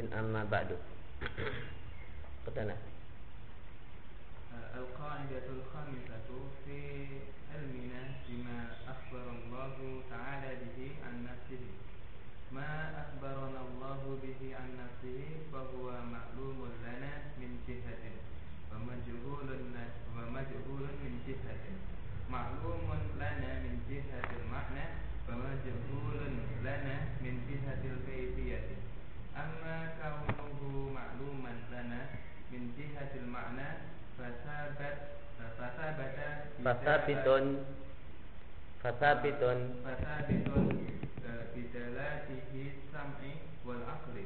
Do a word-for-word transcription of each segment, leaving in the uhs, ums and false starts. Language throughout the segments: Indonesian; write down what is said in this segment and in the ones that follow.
amma ba'du. Qadana Al-qa'idatul khamisatu fi ilmina bima akhbarallahu ta'ala bihi an nafsihi. Ma akhbarana Allahu bihi an nafsihi fahuwa ma'lumun lana min jihatin wa majhulun wa majhulun min jihatin. Ma'lumun lana min jihatil ma'na wa majhulun lana min jihatil kayfiyati. Amma kaunuhu ma'luman lana min jihatil ma'na fasabat fasabata fasabitun fasabitun fasabitun bidalatihi sam'i wal aqli.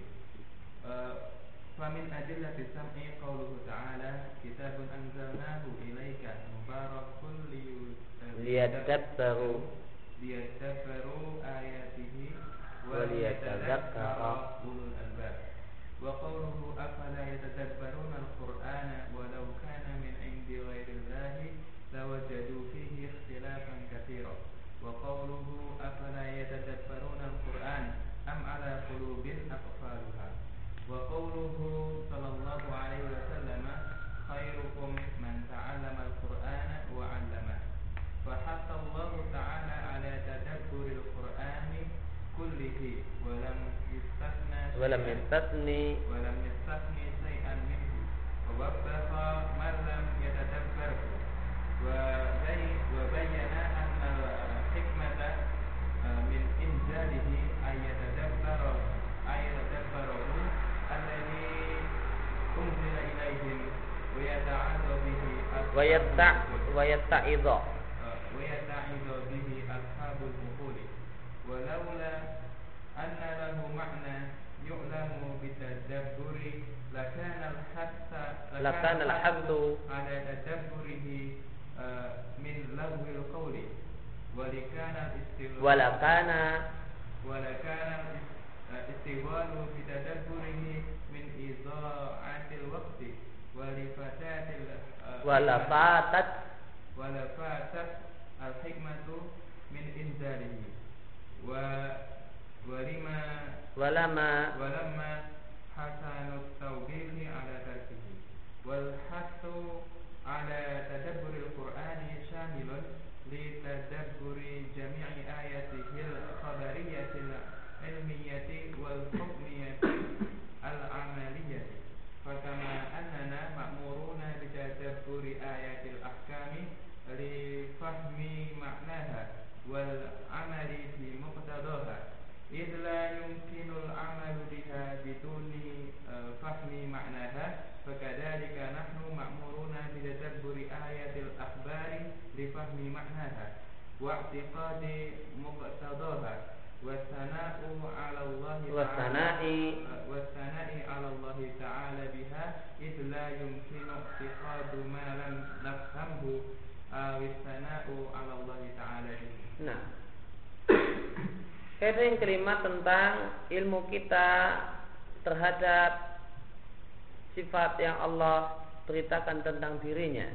Famin adillati sam'i qauluhu ta'ala kitabun anzalnahu ilaika mubarakun liyadabbaru liyadabbaru ayatihi wa liyatadzakkara ulul albab. Wa qawluhu afala yatadabbaruna al-Qur'ana walau kana min 'indi ghairillahi lawajadu fihi ikhtilafan katsiran. Wa qawluhu afala yatadabbaruna al-Qur'an am 'ala qulubin aqfaluha. Wa qawluhu sallallahu alaihi wasallam khairukum man ta'allama al-Qur'ana wa 'allama. Fa hatta Allah ta'ala 'ala tadabburi al-Qur'ani kullihi wa lam yastasna wa lam yastasni wa lam yastasni shay'an minhu wa waffaqa man lam yatadabbarhu wa bay wa bayyana anna hikmata min inzalihi ay yatadabbara ay yatadabbaru alladhi unzila ilayhim wa yata'adha bihi wa yatta wa yatta'idha wa yata'idha bihi ashabul uquli. Walaula anna lahu ma'na yu'lamu bitadabburi lakana al-hatta lakana al-haddu ala tadabburihi min lahwil qawli walikana istighfar walakana walakana istighfaru bitadabburihi min idha'atil waqti walifatatil walafatat walafatat al-hikmatu min inzalihi wa walima walama walama hasanut tawbihi ala tarkihi wal hasu ala tadabburi al-Qur'ani syamilun li tadabburi jami'i ayatihi al-khabariyati al-ilmiyati wal hukmiyati al-amaliyati. Fakama annana ma'muruna bi tadabburi ayatil ahkami li fahmi ma'naha wal amali fi muqtadaha idh la yumkinul amalu biha biduni uh, fahmi ma'naha fakadzalika nahnu ma'muruna bi tadabburi ayatil akhbari li fahmi ma'naha wa i'tiqadi muqtadaha wasana'u 'ala Allah wasana'i wasana'i 'ala Allah ta'ala biha idh la yumkinu i'tiqadu ma lam nafhamhu wasana'u 'ala Allah ta'ala biha. Nah, ini yang kelima tentang ilmu kita terhadap sifat yang Allah beritakan tentang dirinya.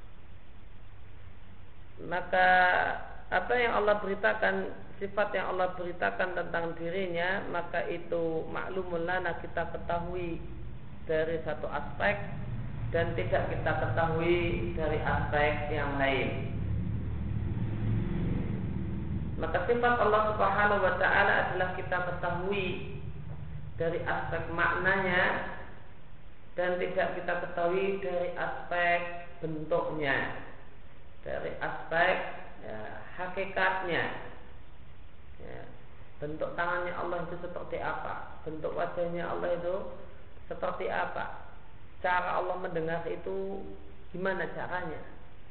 Maka apa yang Allah beritakan, sifat yang Allah beritakan tentang dirinya, maka itu maklumul lana, kita ketahui dari satu aspek dan tidak kita ketahui dari aspek yang lain. Maka sifat Allah Subhanahu wa ta'ala adalah kita ketahui dari aspek maknanya dan tidak kita ketahui dari aspek bentuknya, dari aspek ya, hakikatnya. Ya, bentuk tangannya Allah itu seperti apa, bentuk wajahnya Allah itu seperti apa, cara Allah mendengar itu gimana caranya.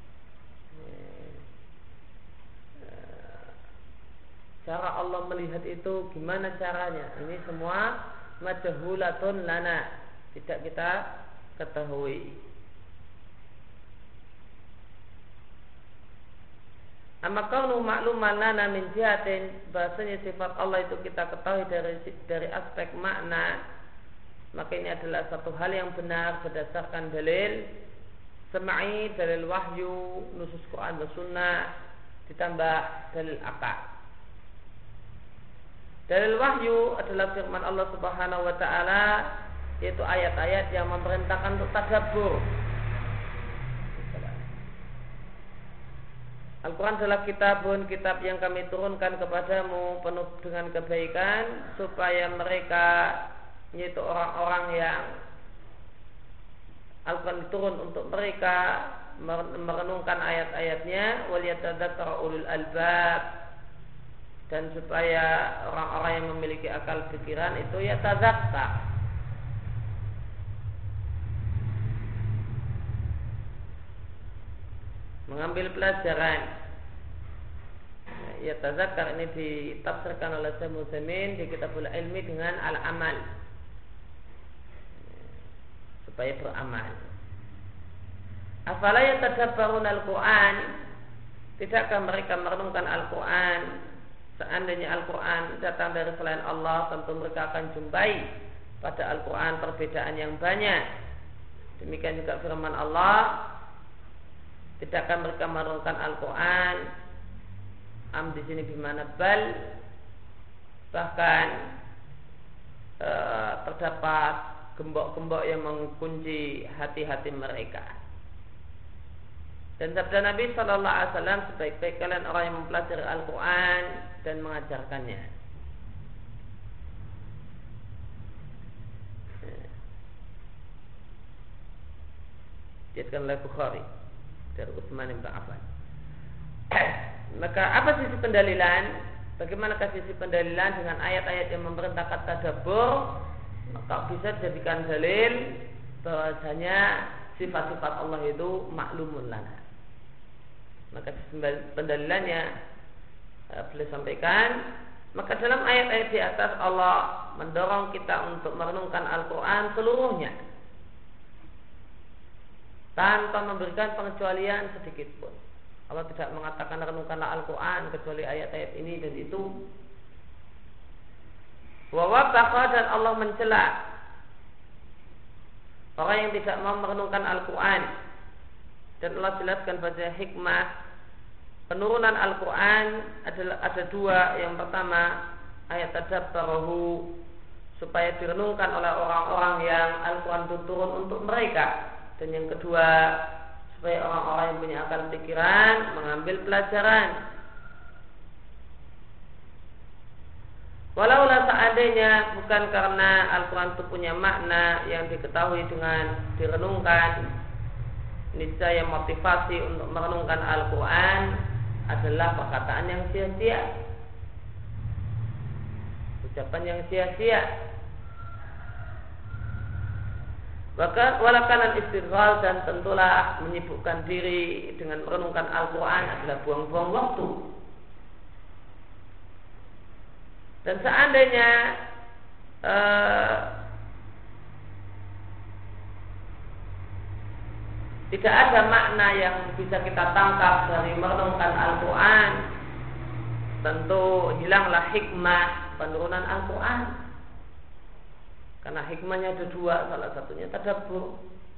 Cara Allah melihat itu gimana caranya. Ini semua majhulatun lana, tidak kita ketahui. Amma kaunu ma'luman lana min jihatin, bahasanya sifat Allah itu kita ketahui dari dari aspek makna, maka ini adalah satu hal yang benar berdasarkan dalil sam'i, dalil wahyu, nusus Quran dan sunnah, ditambah dalil akal. Dalil wahyu adalah firman Allah Subhanahu wa taala, yaitu ayat-ayat yang memerintahkan untuk tadabbur. Al-Quran adalah kitabun, kitab yang kami turunkan kepadamu penuh dengan kebaikan, supaya mereka, yaitu orang-orang yang Al-Quran diturun untuk mereka, merenungkan ayat-ayatnya, waliyatadzakkara ulul albab, dan supaya orang-orang yang memiliki akal pikiran itu ya tadzakkar, mengambil pelajaran. Ya tazakkar ini ditafsirkan oleh Syekh Muhammad di Kitabul Ilmi dengan al-amal, supaya beramal. Afala yatadabbarun al-Quran, tidakkah mereka merenungkan Al-Quran? Seandainya Al-Quran datang dari selain Allah, tentu mereka akan jumpai pada Al-Quran perbedaan yang banyak. Demikian juga firman Allah, tidakkah mereka merenungkan Al-Quran? Am di sini bimana bal, bahkan e, terdapat gembok-gembok yang mengunci hati-hati mereka. Dan sabda Nabi Sallallahu Alaihi Wasallam, sebaik-baik kalian orang yang mempelajari Al-Quran dan mengajarkannya. Dikatakan oleh Bukhari dari Utsman bin Affan. Maka apa sisi pendalilan? Bagaimana sisi pendalilan dengan ayat-ayat yang memerintahkan tadabbur? Maka bisa dijadikan dalil bahwasanya sifat-sifat Allah itu maklumun lana. Maka pendalilannya boleh sampaikan. Maka dalam ayat-ayat di atas Allah mendorong kita untuk merenungkan Al-Quran seluruhnya, tanpa memberikan pengecualian sedikit pun. Allah tidak mengatakan renungkanlah Al-Quran kecuali ayat-ayat ini dan itu. Wa wabaqa, dan Allah mencela orang yang tidak mau merenungkan Al-Quran. Dan Allah jelaskan pada hikmah penurunan Al-Quran adalah ada dua. Yang pertama, ayat tadabbarahu, supaya direnungkan oleh orang-orang yang Al-Quran itu turun untuk mereka. Dan yang kedua, supaya orang-orang yang punya akal pikiran mengambil pelajaran. Walaulah seandainya bukan karena Al-Quran itu punya makna yang diketahui dengan direnungkan, niscaya motivasi untuk merenungkan Al-Quran adalah perkataan yang sia-sia, ucapan yang sia-sia. Bahkan walakanan istighfar, dan tentulah menyibukkan diri dengan merenungkan Al-Quran adalah buang-buang waktu. Dan seandainya uh, tidak ada makna yang bisa kita tangkap dari merenungkan Al-Quran, tentu hilanglah hikmah penurunan Al-Quran. Karena hikmahnya ada dua, salah satunya tadabbur.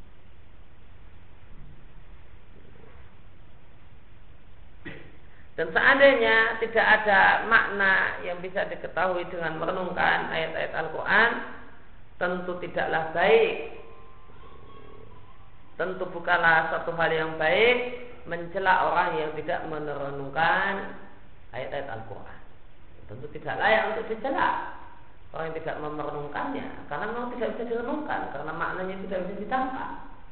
Dan seandainya tidak ada makna yang bisa diketahui dengan merenungkan ayat-ayat Al-Quran, tentu tidaklah baik, tentu bukanlah satu hal yang baik mencela orang yang tidak merenungkan ayat-ayat Al-Quran. Tentu tidak layak untuk dicela orang yang tidak merenungkannya, karena memang tidak bisa direnungkan, karena maknanya tidak bisa ditangkap.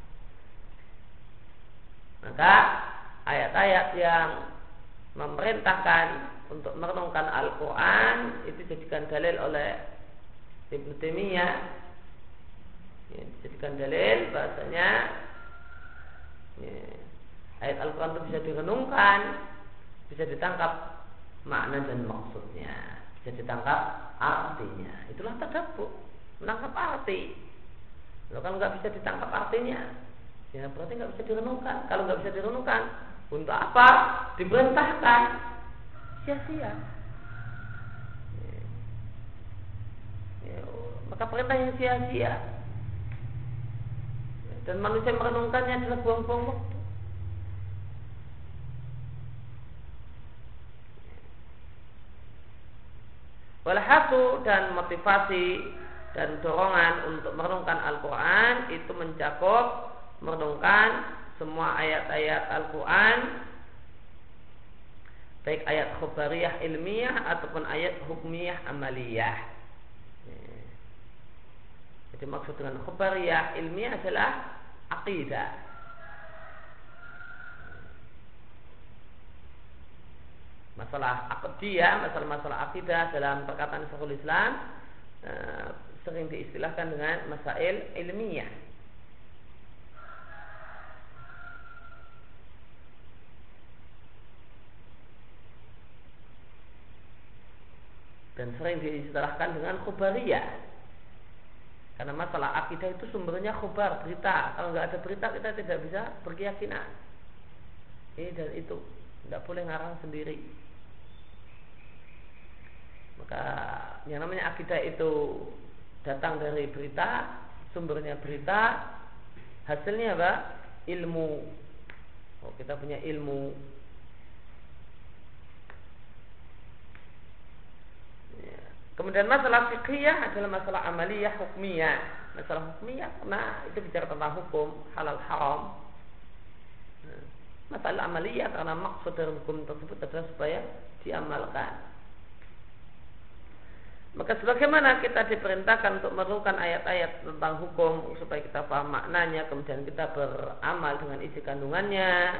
Maka ayat-ayat yang memerintahkan untuk merenungkan Al-Quran itu dijadikan dalil oleh Ibnu Taimiyah, ya, dijadikan dalil bahasanya ya, ayat Al-Quran itu bisa direnungkan, bisa ditangkap makna dan maksudnya, bisa ditangkap artinya. Itulah tadabbur, menangkap arti. Kalau nggak bisa ditangkap artinya, ya berarti nggak bisa direnungkan. Kalau nggak bisa direnungkan, untuk apa diperintahkan? Sia-sia. Ya. Ya, maka perintah yang sia-sia. Dan manusia merenungkannya adalah buang-buang waktu. Walhasu dan motivasi dan dorongan untuk merenungkan Al-Quran itu mencakup merenungkan semua ayat-ayat Al-Quran, baik ayat khobariyah ilmiah ataupun ayat hukmiyah amaliyah. Jadi maksud dengan khobariyah ilmiah adalah akidah. Masalah akidiyah, masalah-masalah akidah dalam perkataan Syekhul Islam uh, sering diistilahkan dengan masail ilmiah. Dan sering diistilahkan dengan khobariyah. Karena masalah akidah itu sumbernya khobar, berita. Kalau nggak ada berita kita tidak bisa berkeyakinan. Ini dan itu, tidak boleh ngarang sendiri. Maka yang namanya akidah itu datang dari berita, sumbernya berita, hasilnya apa? Ilmu. Oh, kita punya ilmu. Ya. Kemudian masalah fiqhiyah adalah masalah amaliyah hukmiyah. Masalah hukmiyah, nah itu bicara tentang hukum halal haram. Nah, masalah amaliyah karena maksud dari hukum tersebut adalah supaya diamalkan. Maka sebagaimana kita diperintahkan untuk merenungkan ayat-ayat tentang hukum supaya kita paham maknanya, kemudian kita beramal dengan isi kandungannya.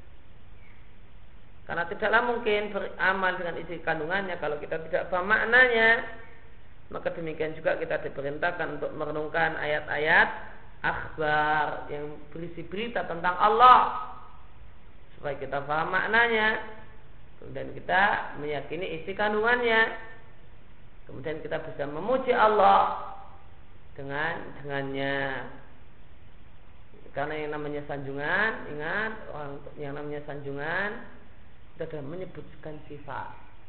Karena tidaklah mungkin beramal dengan isi kandungannya kalau kita tidak paham maknanya. Maka demikian juga kita diperintahkan untuk merenungkan ayat-ayat akhbar yang berisi berita tentang Allah supaya kita paham maknanya. Kemudian kita meyakini isi kandungannya. Kemudian kita bisa memuji Allah dengan dengannya. Karena yang namanya sanjungan, ingat orang yang namanya sanjungan itu adalah menyebutkan sifat.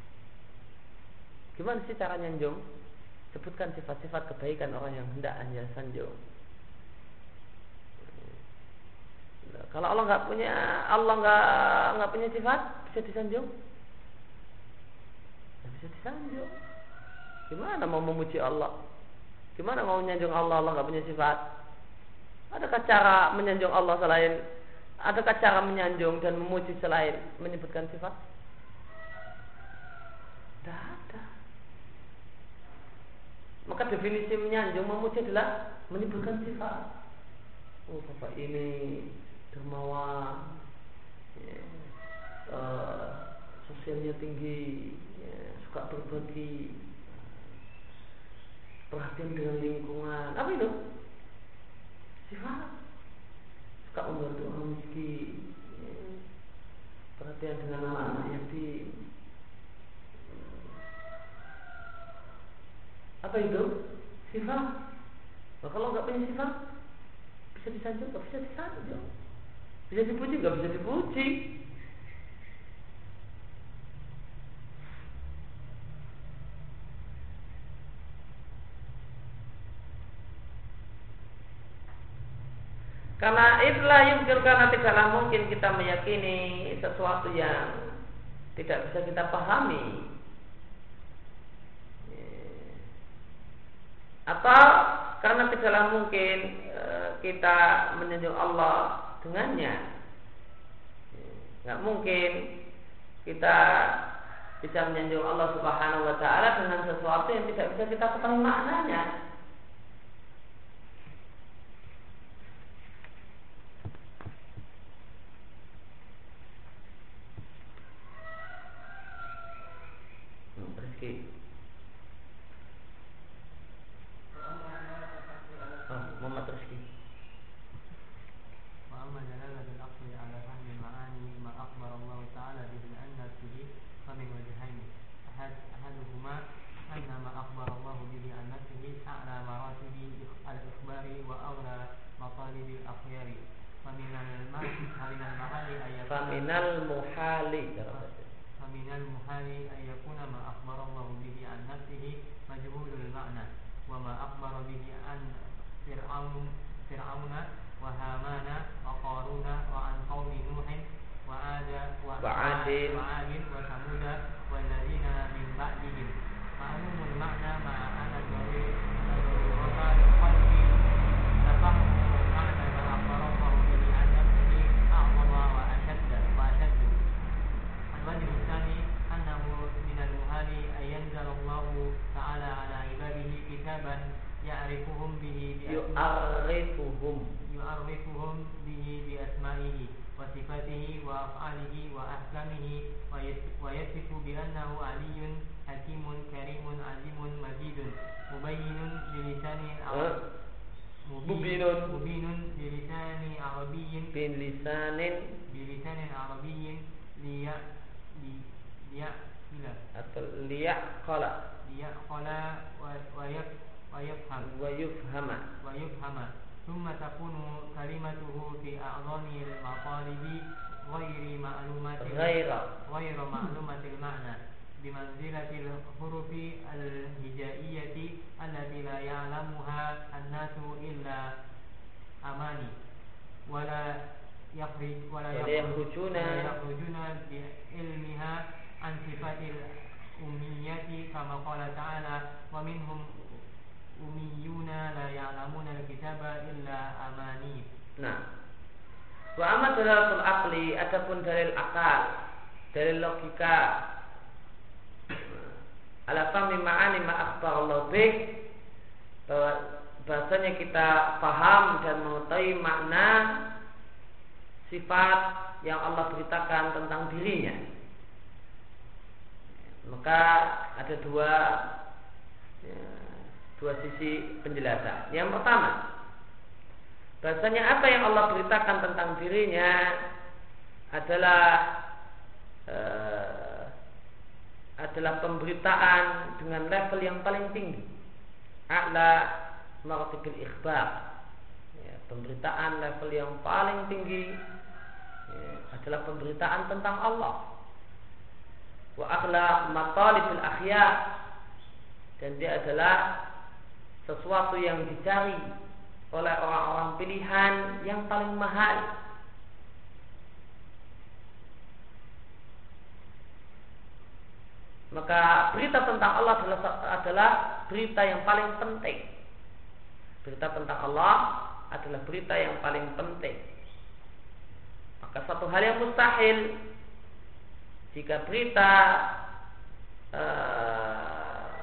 Gimana sih cara nyanjung? Sebutkan sifat-sifat kebaikan orang yang hendak Anda sanjung. Kalau Allah nggak punya, Allah nggak nggak punya sifat, bisa disanjung? Nggak bisa disanjung. Gimana mau memuji Allah? Gimana mau menyanjung Allah? Allah nggak punya sifat. Adakah cara menyanjung Allah selain? Adakah cara menyanjung dan memuji selain menyebutkan sifat? Tidak ada. Maka definisi menyanjung memuji adalah menyebutkan sifat. Oh, bapak ini dermawan, ya, uh, sosialnya tinggi, ya, suka berbagi, perhatian dengan lingkungan. Apa itu? Sifat. Suka membantu orang miskin, ya. Perhatian dengan anak-anak yatim. Apa itu? Sifat. Nah, kalau nggak punya sifat, bisa disanjung, nggak bisa disanjung. Bisa dipuji, nggak bisa dipuji. Karena itulah yumkin, karena tidaklah mungkin kita meyakini sesuatu yang tidak bisa kita pahami, atau karena tidaklah mungkin kita menyanjung Allah dengannya. Nggak mungkin kita bisa menyanjung Allah Subhanahu Wa Taala dengan sesuatu yang tidak bisa kita ketahui maknanya. Faminal muhali Faminal muhali ayyakuna ma akhbara Allah bihi an nafsihi majhulul ma'na wa ma akhbara bihi an fir'aun fir'auna wa hamana wa qaruna wa an qaumi nuhin wa ada wa adin wa adin wa samuda wal ladzina min ba'dihim ma'lumun anzalallahu ta'ala ala ibadihi kitaban ya'rifuhum bihi yu'arifuhum yu'arifuhum bihi bi asma'ihi wa sifatihi wa af'alihi wa ahkamihi wa yasifu bi annahu aliyyun hakimun karimun azimun majidun mubayyinun bilisanin mubinun mubinun bilisani arabiyyin bilisanin bilisanin arabiyyin liya liya ila atau liya qala liya qala wa wa wa yafham wa yufhama wa yufhama thumma takunu kalimatuhu fi a'dhani al-maqalibi ghairi ma'lumati ghaira ghaira ma'lumati al-ma'na bimanzilati al-hurufi al-hijaiyati allati la ya'lamuha an-nasu illa amani wala yakhrij wala yakhrujuna yakhrujuna bi ilmiha an sifatil ummiyati kama qala ta'ala wa minhum ummiyuna la ya'lamuna al-kitaba illa amani. Nah, wa amma dalalatul aqli, adapun dalil akal, dalil logika, ala fahmi ma'ani ma akhbarallahu bih, bahwa bahasanya kita paham dan mengetahui makna sifat yang Allah beritakan tentang dirinya. Maka ada dua ya, dua sisi penjelasan. Yang pertama, bahasanya apa yang Allah beritakan tentang dirinya adalah uh, adalah pemberitaan dengan level yang paling tinggi, a'la maratibil ikhbar, ya, pemberitaan level yang paling tinggi ya, adalah pemberitaan tentang Allah. Wa akhla matalibil akhyar, dan dia adalah sesuatu yang dicari oleh orang-orang pilihan yang paling mahal. Maka berita tentang Allah adalah, adalah berita yang paling penting. Berita tentang Allah adalah berita yang paling penting. Maka satu hal yang mustahil jika berita uh,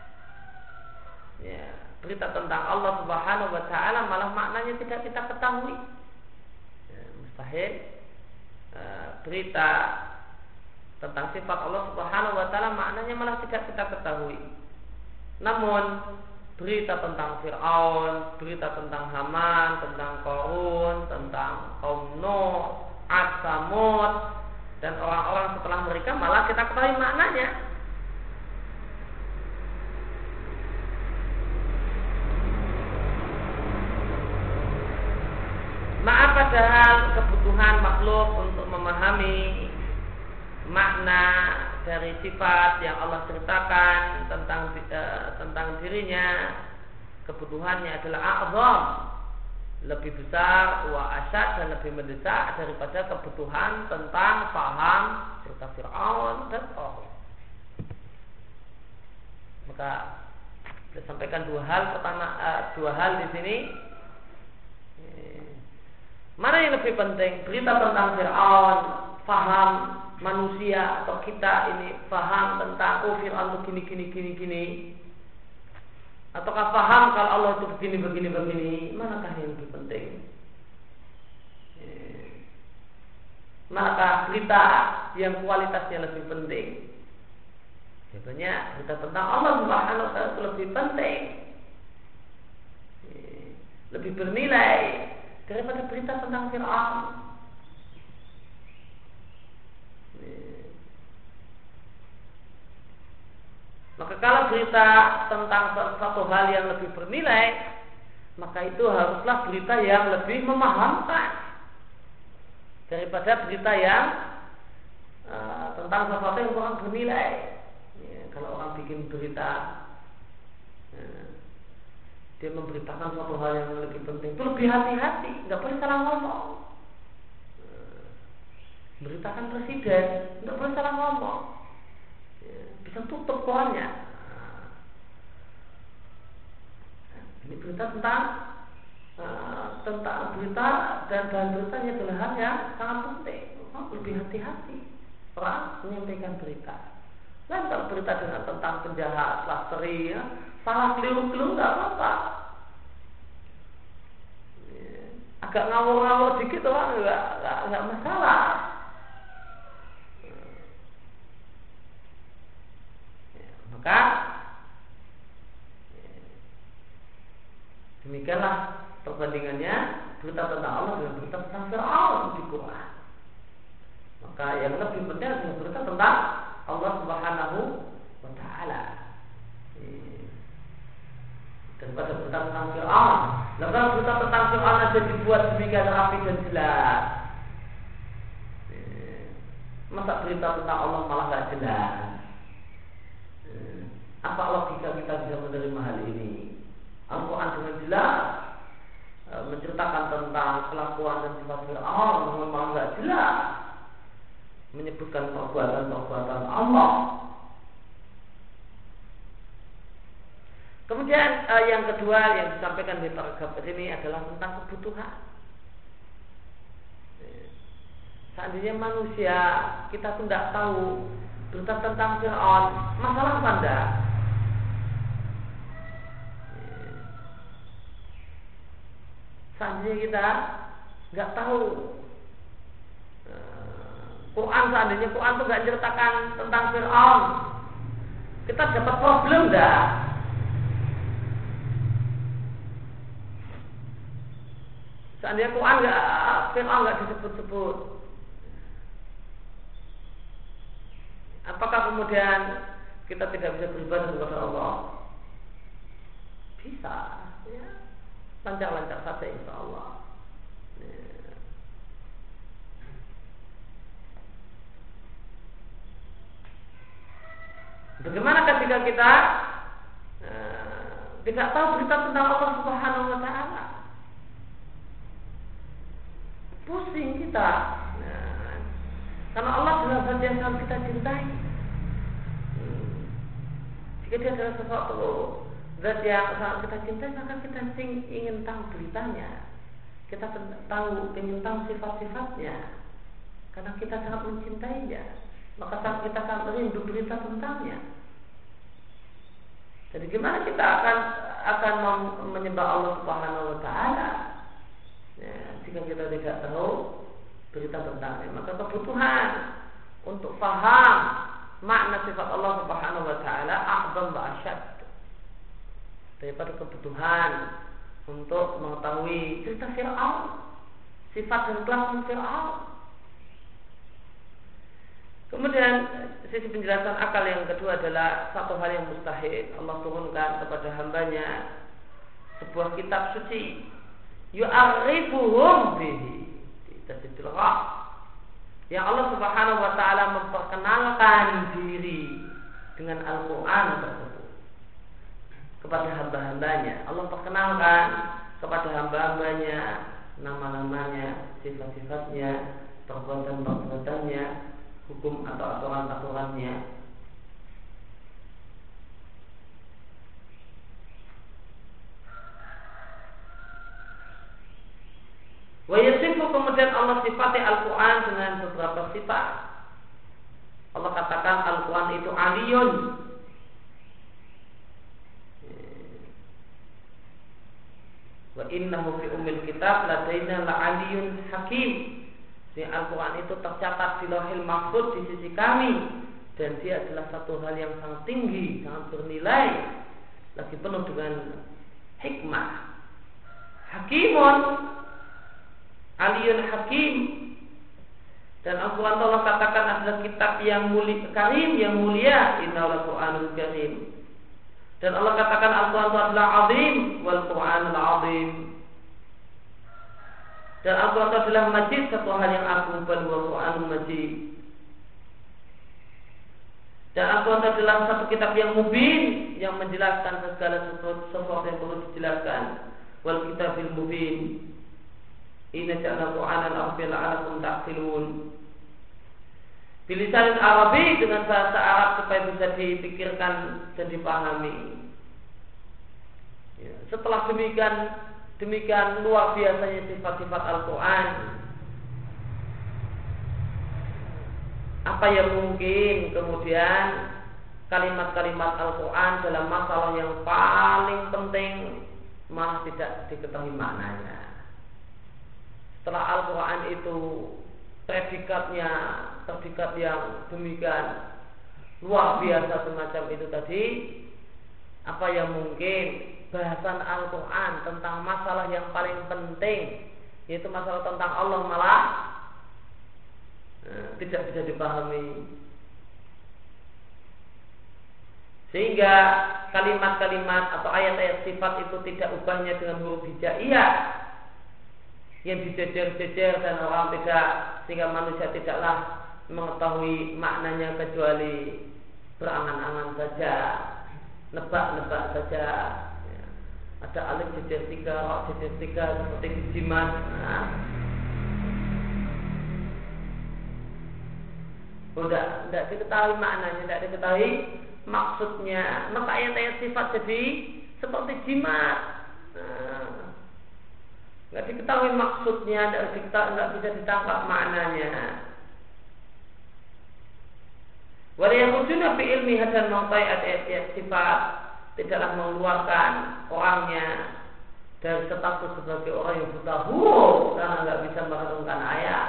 ya, berita tentang Allah Subhanahu wa ta'ala malah maknanya tidak kita ketahui. Ya, mustahil uh, berita tentang sifat Allah Subhanahu wa ta'ala maknanya malah tidak kita ketahui. Namun berita tentang Fir'aun, berita tentang Haman, tentang Qarun, tentang kaum Nuh, Ad, Samud, dan orang-orang setelah mereka malah kita ketahui maknanya. Maaf, padahal kebutuhan makhluk untuk memahami makna dari sifat yang Allah ceritakan tentang uh, tentang dirinya, kebutuhannya adalah a'zam, lebih besar, wa asyad, dan lebih mendesak daripada kebutuhan tentang paham cerita Fir'aun dan Qarun. Maka saya sampaikan dua hal. Pertama, uh, dua hal di sini. Mana yang lebih penting? Berita tentang Fir'aun, paham manusia atau kita ini paham tentang oh Fir'aun begini gini gini gini, ataukah paham kalau Allah itu begini begini begini? Manakah yang lebih penting? Manakah berita yang kualitasnya lebih penting? Sebenarnya berita tentang Allah Subhanahu wa ta'ala itu lebih penting, lebih bernilai daripada berita tentang Fir'aun. Maka kalau berita tentang satu hal yang lebih bernilai, maka itu haruslah berita yang lebih memahamkan daripada berita yang uh, tentang sesuatu yang kurang bernilai. Ya, kalau orang bikin berita, ya, dia memberitakan suatu hal yang lebih penting, itu lebih hati-hati, nggak boleh salah ngomong. Beritakan presiden, nggak boleh salah ngomong, ya, bisa tutup korannya. Nah, ini berita tentang uh, tentang berita dan bahan beritanya adalah hal yang sangat penting. Oh, lebih hati-hati orang menyampaikan berita. Lempar berita dengan tentang penjahat, lasteri, ya. Salah keliru-keliru nggak apa-apa. Agak ngawur-ngawur dikit orang nggak nggak nggak masalah. Ya, maka demikianlah perbandingannya berita tentang Allah dengan berita tentang Fir'aun di Quran. Maka yang lebih penting adalah berita tentang Allah Subhanahu wa Ta'ala daripada berita tentang Fir'aun. Lalu berita tentang Fir'aun aja dibuat demikian rapi dan jelas. Masa berita tentang Allah malah gak jelas? Apa logika kita bisa menerima hal ini? Al-Quran dengan jelas menceritakan tentang kelakuan dan sifat Fir'aun, namun malah gak jelas menyebutkan perbuatan-perbuatan Allah. Kemudian eh, yang kedua yang disampaikan di paragraf ini adalah tentang kebutuhan. Seandainya manusia kita tuh tidak tahu berita tentang Fir'aun, masalah apa enggak? Seandainya kita nggak tahu Quran, seandainya Quran itu nggak ceritakan tentang Fir'aun, kita dapat problem enggak? Seandainya Quran nggak, Fir'aun nggak disebut-sebut, apakah kemudian kita tidak bisa beribadah kepada Allah? Bisa, ya, lancar-lancar saja insya Allah. Ya. Bagaimana ketika kita uh, tidak tahu berita tentang Allah Subhanahu wa Ta'ala? Pusing kita, nah, karena Allah adalah zat yang sangat kita cintai. Hmm. Jika dia adalah sesuatu zat yang sangat kita cintai, maka kita ingin tahu beritanya, kita tahu, ingin tahu sifat-sifatnya, karena kita sangat mencintainya. Maka saat kita akan rindu berita tentangnya. Jadi gimana kita akan akan menyembah Allah Subhanahu wa Ta'ala? Ya, jika kita tidak tahu berita tentangnya, maka kebutuhan untuk paham makna sifat Allah Subhanahu wa Ta'ala a'zam wa asyad daripada kebutuhan untuk mengetahui cerita Fir'aun, sifat dan kelakuan Fir'aun. Kemudian sisi penjelasan akal yang kedua adalah satu hal yang mustahil. Allah turunkan kepada hambanya sebuah kitab suci, yu'arrifuhum bihi, yang Allah Subhanahu wa Ta'ala memperkenalkan diri dengan Al-Quran tersebut kepada hamba-hambanya. Allah perkenalkan kepada hamba-hambanya nama-namanya, sifat-sifatnya, perbuatan-perbuatannya, hukum atau aturan-aturannya. Wa yasifu, kemudian Allah sifati Al-Quran dengan beberapa sifat. Allah katakan Al-Quran itu aliyun, wa innahu fi ummil kitab ladaina la aliyun hakim. Jadi Al-Quran itu tercatat di Lauhil Mahfuz di sisi kami, dan dia adalah satu hal yang sangat tinggi, sangat bernilai, lagi penuh dengan hikmah. Hakimun, aliyun hakim. Dan Al-Quran Allah katakan adalah kitab yang mulia, karim, yang mulia. Innal Qur'anul karim. Dan Allah katakan Al-Quran itu adalah azim, wal Qur'anul azim. Dan Al-Quran itu adalah majid, satu hal yang agung, wal Qur'anul majid. Dan Al-Quran itu adalah satu kitab yang mubin, yang menjelaskan segala sesuatu yang perlu dijelaskan. Wal kitabil mubin. Inna ja'alna Qur'anan Arabiyyan la'allakum ta'qilun. Bilisan Arabi, dengan bahasa Arab supaya bisa dipikirkan dan dipahami. Ya, setelah demikian demikian luar biasanya sifat-sifat Al-Quran, apa yang mungkin kemudian kalimat-kalimat Al-Quran dalam masalah yang paling penting malah tidak diketahui maknanya. Setelah Al-Quran itu predikatnya predikat yang demikian luar biasa semacam itu tadi, apa yang mungkin bahasan Al-Quran tentang masalah yang paling penting, yaitu masalah tentang Allah, malah eh, tidak bisa dipahami. Sehingga kalimat-kalimat atau ayat-ayat sifat itu tidak ubahnya dengan huruf hijaiyah yang dijejer-jejer dan orang tidak, sehingga manusia tidaklah mengetahui maknanya kecuali berangan-angan saja, nebak-nebak saja. Ya. Ada alif jejer tiga, roh jejer tiga seperti di jimat. Nah. Udah, tidak diketahui maknanya, tidak diketahui maksudnya. Maka ayat-ayat sifat jadi seperti jimat. Nah. Nggak diketahui maksudnya, nggak bisa ditangkap maknanya. Waliyahuduna fi ilmi hadan mautai ayat-ayat sifat, tidaklah mengeluarkan orangnya dari status sebagai orang yang buta huruf karena nggak bisa merenungkan ayat.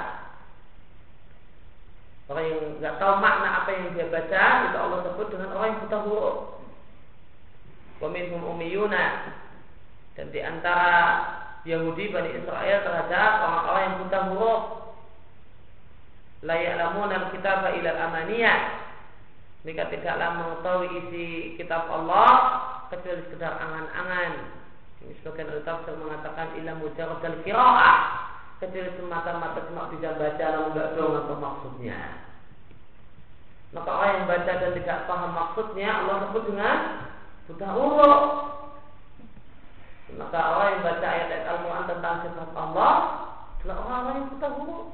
Orang yang nggak tahu makna apa yang dia baca, itu Allah sebut dengan orang yang buta huruf. Wa minhum ummiyuna, dan di antara Yahudi Bani Israel terhadap orang-orang yang buta huruf, la ya'lamuna al-kitaba ila al-amaniyah, mereka tidaklah mengetahui isi kitab Allah kecuali sekedar angan-angan. Ini sebagian dari tafsir mengatakan ila mujarrad al-qira'ah, kecuali semata-mata cuma bisa baca lalu enggak tahu apa maksudnya. Maka orang yang baca dan tidak paham maksudnya Allah sebut dengan buta huruf. Maka orang yang baca ayat-ayat Al-Quran tentang sifat Allah adalah orang-orang yang buta huruf.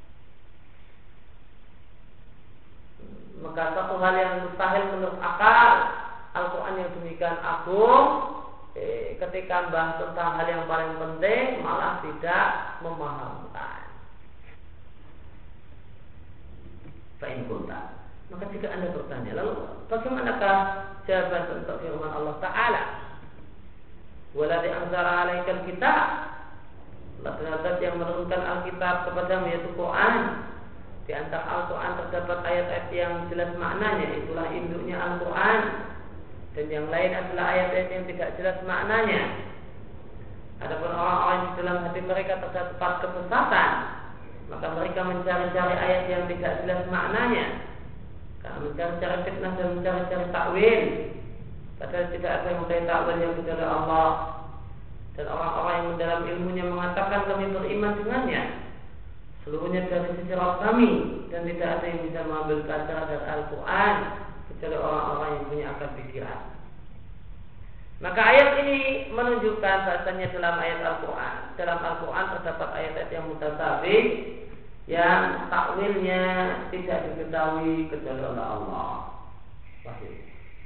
Maka satu hal yang mustahil menurut akal, Al-Quran yang demikian agung, eh, ketika membahas tentang hal yang paling penting malah tidak memahamkan. Fa'in kunta, maka jika Anda bertanya, lalu bagaimanakah jawaban untuk firman Allah Ta'ala? Waladi anzara alaikal kitab, Allah yang menurunkan Alkitab kepadamu, yaitu Quran. Di antara Al-Quran terdapat ayat-ayat yang jelas maknanya, itulah induknya Al-Quran. Dan yang lain adalah ayat-ayat yang tidak jelas maknanya. Adapun orang-orang yang di dalam hati mereka terdapat kesesatan, maka mereka mencari-cari ayat yang tidak jelas maknanya, karena mencari-cari fitnah dan mencari-cari takwil, padahal tidak ada yang mengetahui takwil yang kecuali Allah. Dan orang-orang yang mendalam ilmunya mengatakan kami beriman dengannya, seluruhnya dari sisi roh kami, dan tidak ada yang bisa mengambil pelajaran dari Al-Quran kecuali orang-orang yang punya akal pikiran. Maka ayat ini menunjukkan bahasanya dalam ayat Al-Quran, dalam Al-Quran terdapat ayat-ayat yang mutasabih, yang takwilnya tidak diketahui kecuali oleh Allah. Wahyu.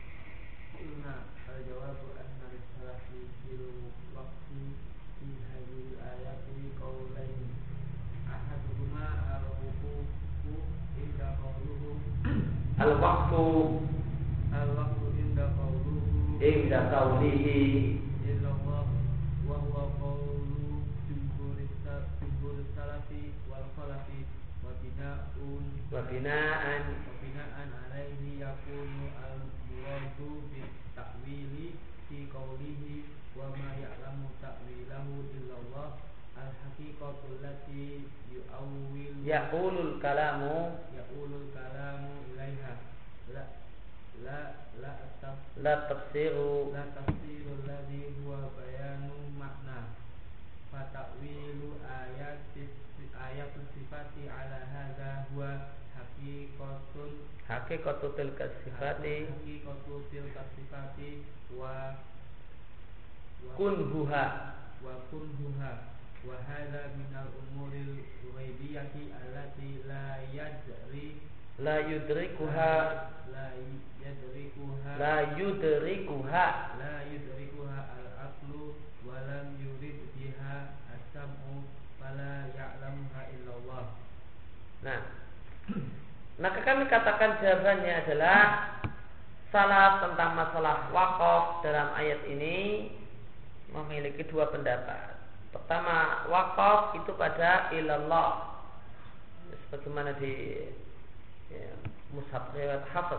Al-waqfu Al-waqfu inda qawluhu inda qawlihi illallah wa huwa qawlu jumhuris salafi wal khalafi wa bina'un wa bina'an wa bina'an alaihi yakunu al-muradu bi ta'wili fi qawlihi wa ma ya'lamu ta'wilahu illallah al-haqiqatu allati yu'awwil ya'ulul kalamu ya'ulul kalamu La la la taf la tafsiru la tafsiru alladhi huwa bayanu makna fa ta'wilu ayati ayati sifati ala hadza huwa haqiqatun haqiqatu tilka sifati haqiqatu tilka sifati wa kunhuha wa kunhuha wa hadza min al-umuril ghaibiyati allati la yadri la yudrikuha la yudrikuha la yudrikuha la yudrikuha al-aqlu wa lam yurid biha as-sam'u fala ya'lamuha illallah. Nah, maka kami katakan jawabannya adalah salaf tentang masalah wakaf dalam ayat ini memiliki dua pendapat. Pertama, wakaf itu pada ilallah, sebagaimana di ya, mushaf riwayat Hafiz,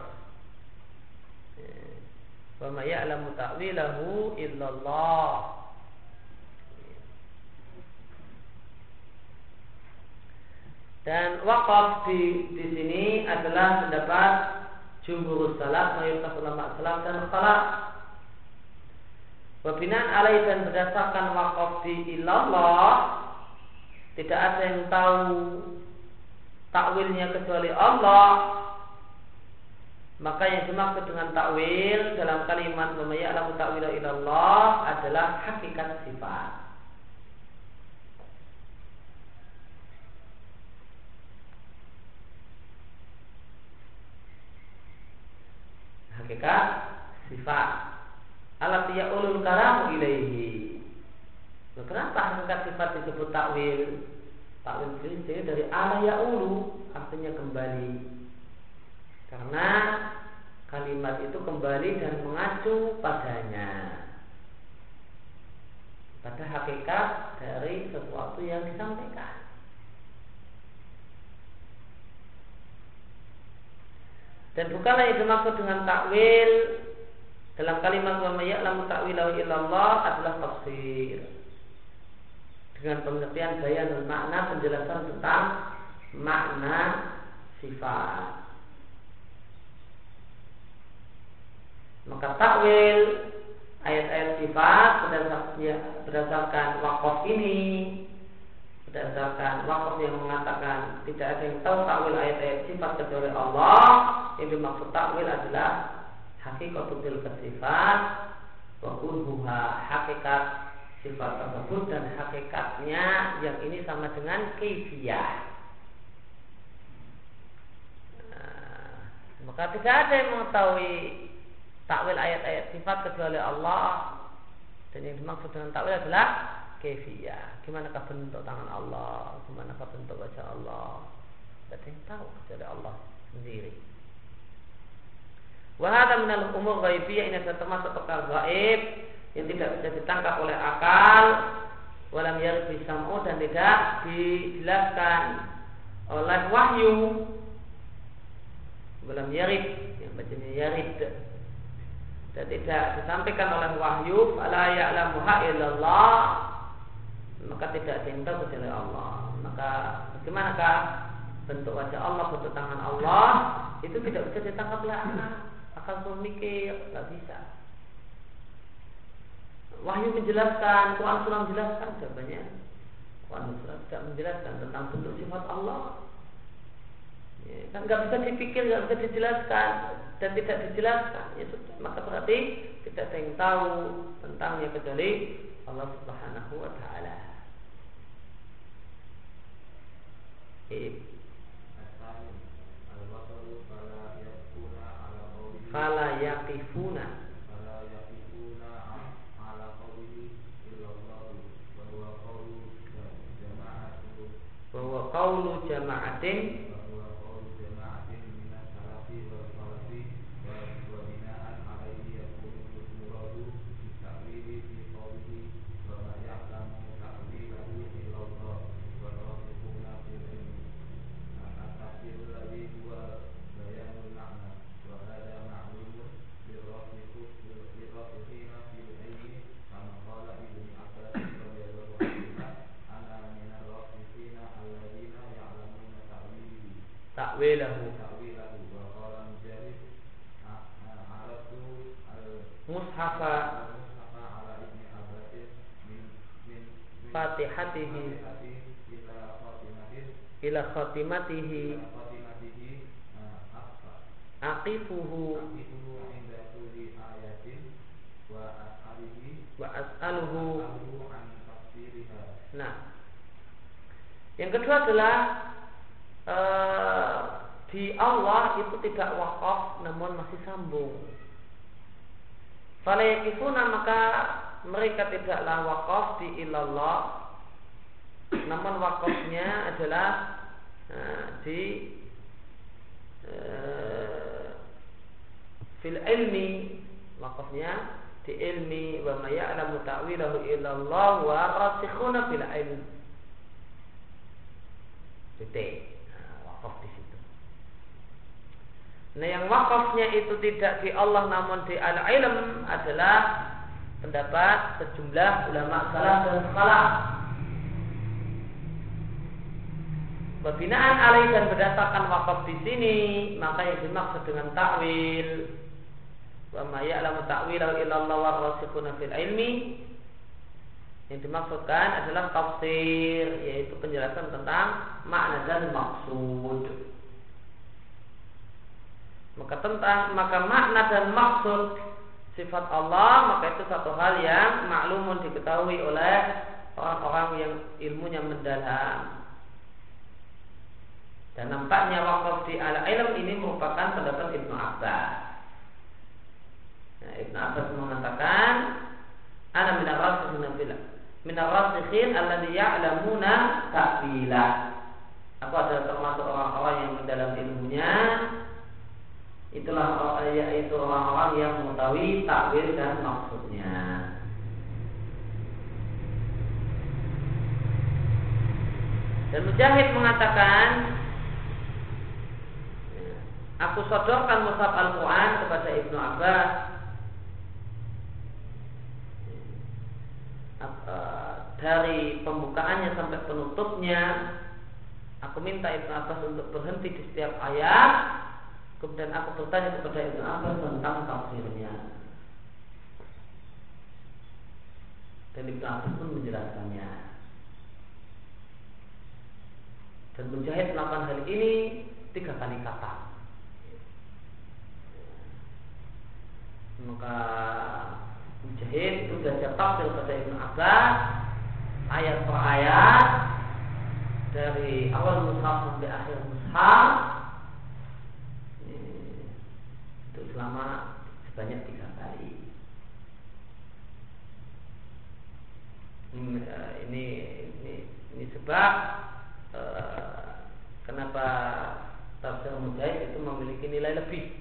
wa ma ya'lamu ta'wilahu illallah. Dan wakaf di di sini adalah pendapat jumhur salaf, mayoritas ulama salaf dan khalaf. Wabinan alaih, dan berdasarkan wakaf di ilallah, tidak ada yang tahu takwilnya kecuali Allah. Maka yang dimaksud dengan takwil dalam kalimat wa may ya'lamu ta'wila illallah adalah hakikat sifat. Hakikat sifat. Alat ya'ulul kalamu ilaihi. Nah, kenapa hakikat sifat disebut takwil? Takwil sendiri dari ala ya'ulu, artinya kembali. Karena kalimat itu kembali dan mengacu padanya, pada hakikat dari sesuatu yang disampaikan. Dan bukanlah yang dimaksud dengan takwil dalam kalimat wa may ya'lamu ta'wilahu illallah adalah tafsir, dengan pengertian bayanul makna, penjelasan tentang makna sifat. Maka takwil ayat-ayat sifat berdasarkan wakaf ini, berdasarkan wakaf yang mengatakan tidak ada yang tahu takwil ayat-ayat sifat kecuali Allah. Yang dimaksud takwil adalah hakikatul sifat wa kulluha, hakikat sifat tersebut dan hakikatnya yang ini sama dengan kaifiyah. Nah, maka tidak ada yang mengetahui takwil ayat-ayat sifat kecuali Allah. Dan yang dimaksud dengan takwil adalah kaifiyah. Gimanakah bentuk tangan Allah, gimanakah bentuk wajah Allah, tidak ada yang tahu kecuali Allah sendiri. Wa hadza minal umur ghaibiyah, ini adalah termasuk perkara gaib yang tidak bisa ditangkap oleh akal, walam yarid bisam'u, dan tidak dijelaskan oleh wahyu. Walam yarid, yang bacanya yarid, dan tidak disampaikan oleh wahyu. Fala ya'lamuha illallah, maka tidak ada yang tahu kecuali Allah. Maka bagaimanakah bentuk wajah Allah, bentuk tangan Allah, itu tidak bisa ditangkap oleh akal. Akal pun mikir, tidak bisa. Wahyu menjelaskan, Quran Surah menjelaskan, jawabannya Quran Surah tidak menjelaskan tentang bentuk sifat Allah. Ya, kan nggak bisa dipikir, nggak bisa dijelaskan dan tidak dijelaskan. Ya sudah, maka berarti tidak ada yang tahu tentangnya kecuali Allah Subhanahu Wa Taala. Fala yaqifuna fala yaqifuna ala qawlihi illallah wa huwa qawlu jama'atin wa huwa qawlu jama'atin wa huwa qawlu jama'atin minas salafi wal khalafi wa wa bina'an alaihi yakunu muradu bi ta'wili fi qawlihi wa ma ya'lamu ta'wilahu illallah wa rabbuna fil ilmi at-tafsir alladhi huwa bayanul ma'na wa hadha ta'wilahu ta'wilahu wa qala mujahid aratu al-mushafa mushafa ala ibni Abbas min min fatihatihi ila khatimatihi ila khatimatihi khatimatihi aqifuhu aqifuhu inda kulli ayatin wa as'aluhu wa as'aluhu an tafsiriha. Nah, yang kedua adalah Uh, di Allah itu tidak wakaf namun masih sambung. Fala yakifuna, maka mereka tidaklah wakaf di ilallah, namun wakafnya adalah uh, di uh, fil ilmi, wakafnya di ilmi, wa ma ya'lamu ta'wilahu illallah wa rasikhuna fil ilmi. Titik. Nah, wakaf di situ. Nah, yang wakafnya itu tidak di Allah namun di al-ilm adalah pendapat sejumlah ulama salaf dan khalaf. Pembinaan alaih dan berdasarkan wakaf di sini, maka yang dimaksud dengan takwil, wa ma ya'lamu ta'wilahu illallah wa rasikhuna fil ilmi, yang dimaksudkan adalah tafsir, yaitu penjelasan tentang makna dan maksud. Maka tentang maka makna dan maksud sifat Allah, maka itu satu hal yang maklumun diketahui oleh orang-orang yang ilmunya mendalam. Dan nampaknya wakaf di al-ilm ini merupakan pendapat Ibnu Abbas. Nah, Ibnu Abbas mengatakan, ana minar rasikhin fil minar rasikhin alladhi ya'lamuna ta'wilah. Aku adalah termasuk orang-orang yang mendalam ilmunya. Itulah yaitu orang-orang yang mengetahui takwil dan maksudnya. Dan Mujahid mengatakan, aku sodorkan mushaf Al-Quran kepada Ibnu Abbas dari pembukaannya sampai penutupnya. Aku minta Ibnu Abbas untuk berhenti di setiap ayat. Kemudian aku bertanya kepada Ibnu Abbas tentang tafsirnya. Dan Ibnu Abbas pun menjelaskannya. Dan Mujahid melakukan hal ini tiga kali kata. Maka Mujahid itu belajar tafsir pada Ibnu Abbas ayat per ayat dari awal mushaf sampai akhir mushaf itu selama sebanyak tiga kali. Ini ini ini, ini sebab uh, kenapa tafsir Mujahid itu memiliki nilai lebih.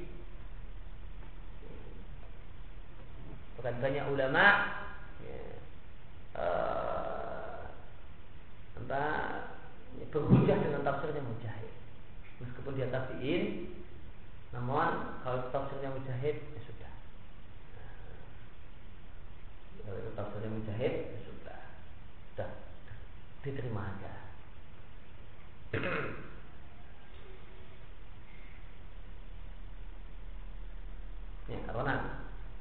Bahkan banyak ulama ya, uh, apa, berhujjah dengan tafsirnya Mujahid, meskipun dia tabi'in, namun kalau tafsirnya Mujahid ya sudah. Kalau itu tafsirnya Mujahid ya sudah, sudah diterima aja. Ya, karena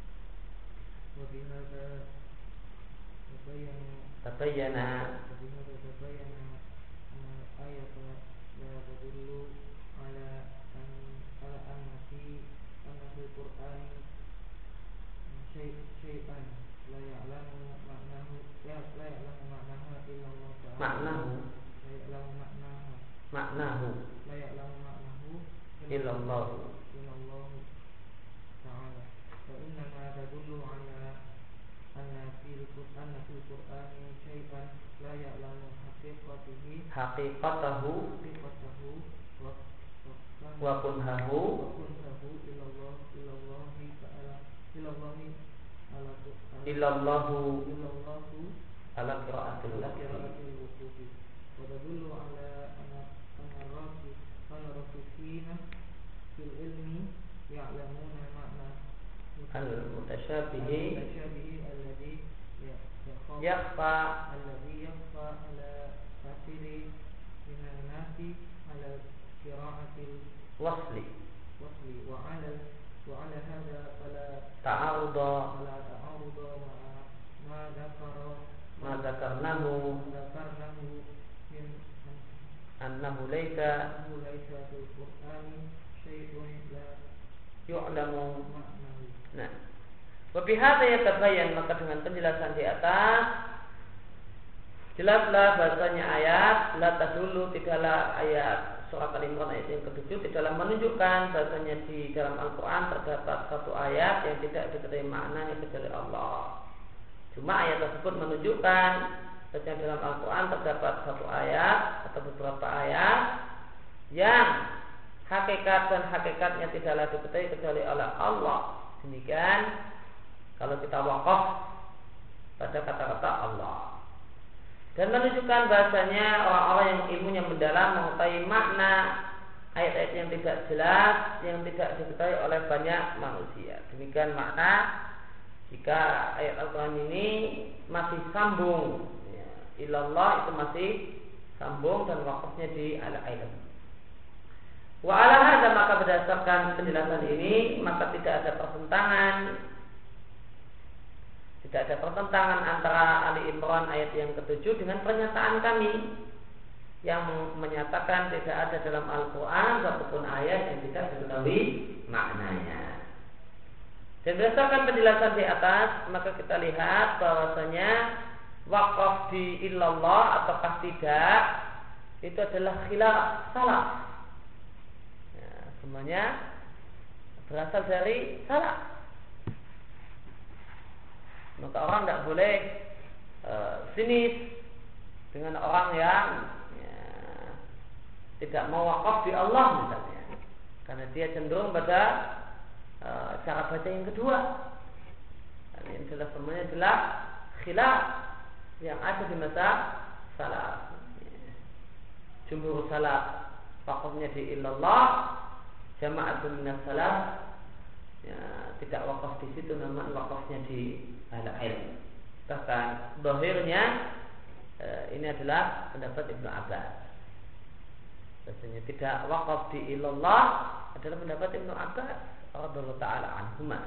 وبهذا تبين تبين وبهذا تبين أن الآية لا تدل على أن على أن في أن في القرآن شيء شيئا لا يعلم معناه لا لا يعلم معناها إلا الله تعالى معناه لا يعلم معناها معناه لا يعلم معناه إلا الله إلا الله تعالى وإنما تدل على أن في القرآن في القرآن شيئا لا يعلم حقيقته حقيقته حقيقته وكنهه وكنهه إلى الله إلى الله تعالى إلى الله على إلى الله إلى الله على قراءة على قراءة الوقوف وتدل على أن أن الراسخ أن الراسخين في العلم يعلمون معنى المتشابه المتشابه الذي يخفى الذي يخفى على كثير من الناس على قراءة الوصل الوصل وعلى وعلى هذا فلا تعارض فلا تعارض مع ما ذكر ما ذكرناه ذكرناه من أنه ليس أنه ليس في القرآن شيء لا يعلم. معناه. Nah, wabihada yatabayan, maka dengan penjelasan di atas jelaslah bahasanya ayat la tadullu, tidaklah ayat surah Al-Imran ayat yang ketujuh tidaklah menunjukkan bahasanya di dalam Al-Quran terdapat satu ayat yang tidak diketahui maknanya kecuali Allah. Cuma ayat tersebut menunjukkan bahasanya dalam Al-Quran terdapat satu ayat atau beberapa ayat yang hakikat dan hakikatnya tidaklah diketahui kecuali oleh Allah. Demikian kalau kita wakaf pada kata-kata Allah, dan menunjukkan bahasanya orang-orang yang ilmunya mendalam mengetahui makna ayat-ayat yang tidak jelas yang tidak diketahui oleh banyak manusia. Demikian makna jika ayat Al-Quran ini masih sambung ya, ilallah, itu masih sambung dan wakafnya di al-ilm. Wa ala hadza, maka berdasarkan penjelasan ini maka tidak ada pertentangan tidak ada pertentangan antara Ali Imran ayat yang ketujuh dengan pernyataan kami yang menyatakan tidak ada dalam Al-Quran satupun ayat yang tidak diketahui maknanya. Dan berdasarkan penjelasan di atas, maka kita lihat bahwasanya wakaf di illallah ataukah tidak itu adalah khilaf salaf. Ya, semuanya berasal dari salaf. Maka orang tidak boleh uh, sinis dengan orang yang ya, tidak mau wakaf di Allah misalnya, karena dia cenderung pada uh, cara baca yang kedua. Dan ini adalah semuanya adalah khilaf yang ada di masa salaf. Jumhur salaf wakafnya di illallah, jama'atun minas salaf ya, tidak wakaf di situ, namun wakafnya di al-ilm. Bahkan zahirnya e, ini adalah pendapat Ibnu Abbas. Maksudnya tidak wakaf di illallah adalah pendapat Ibnu Abbas radhiyallahu taala anhuma.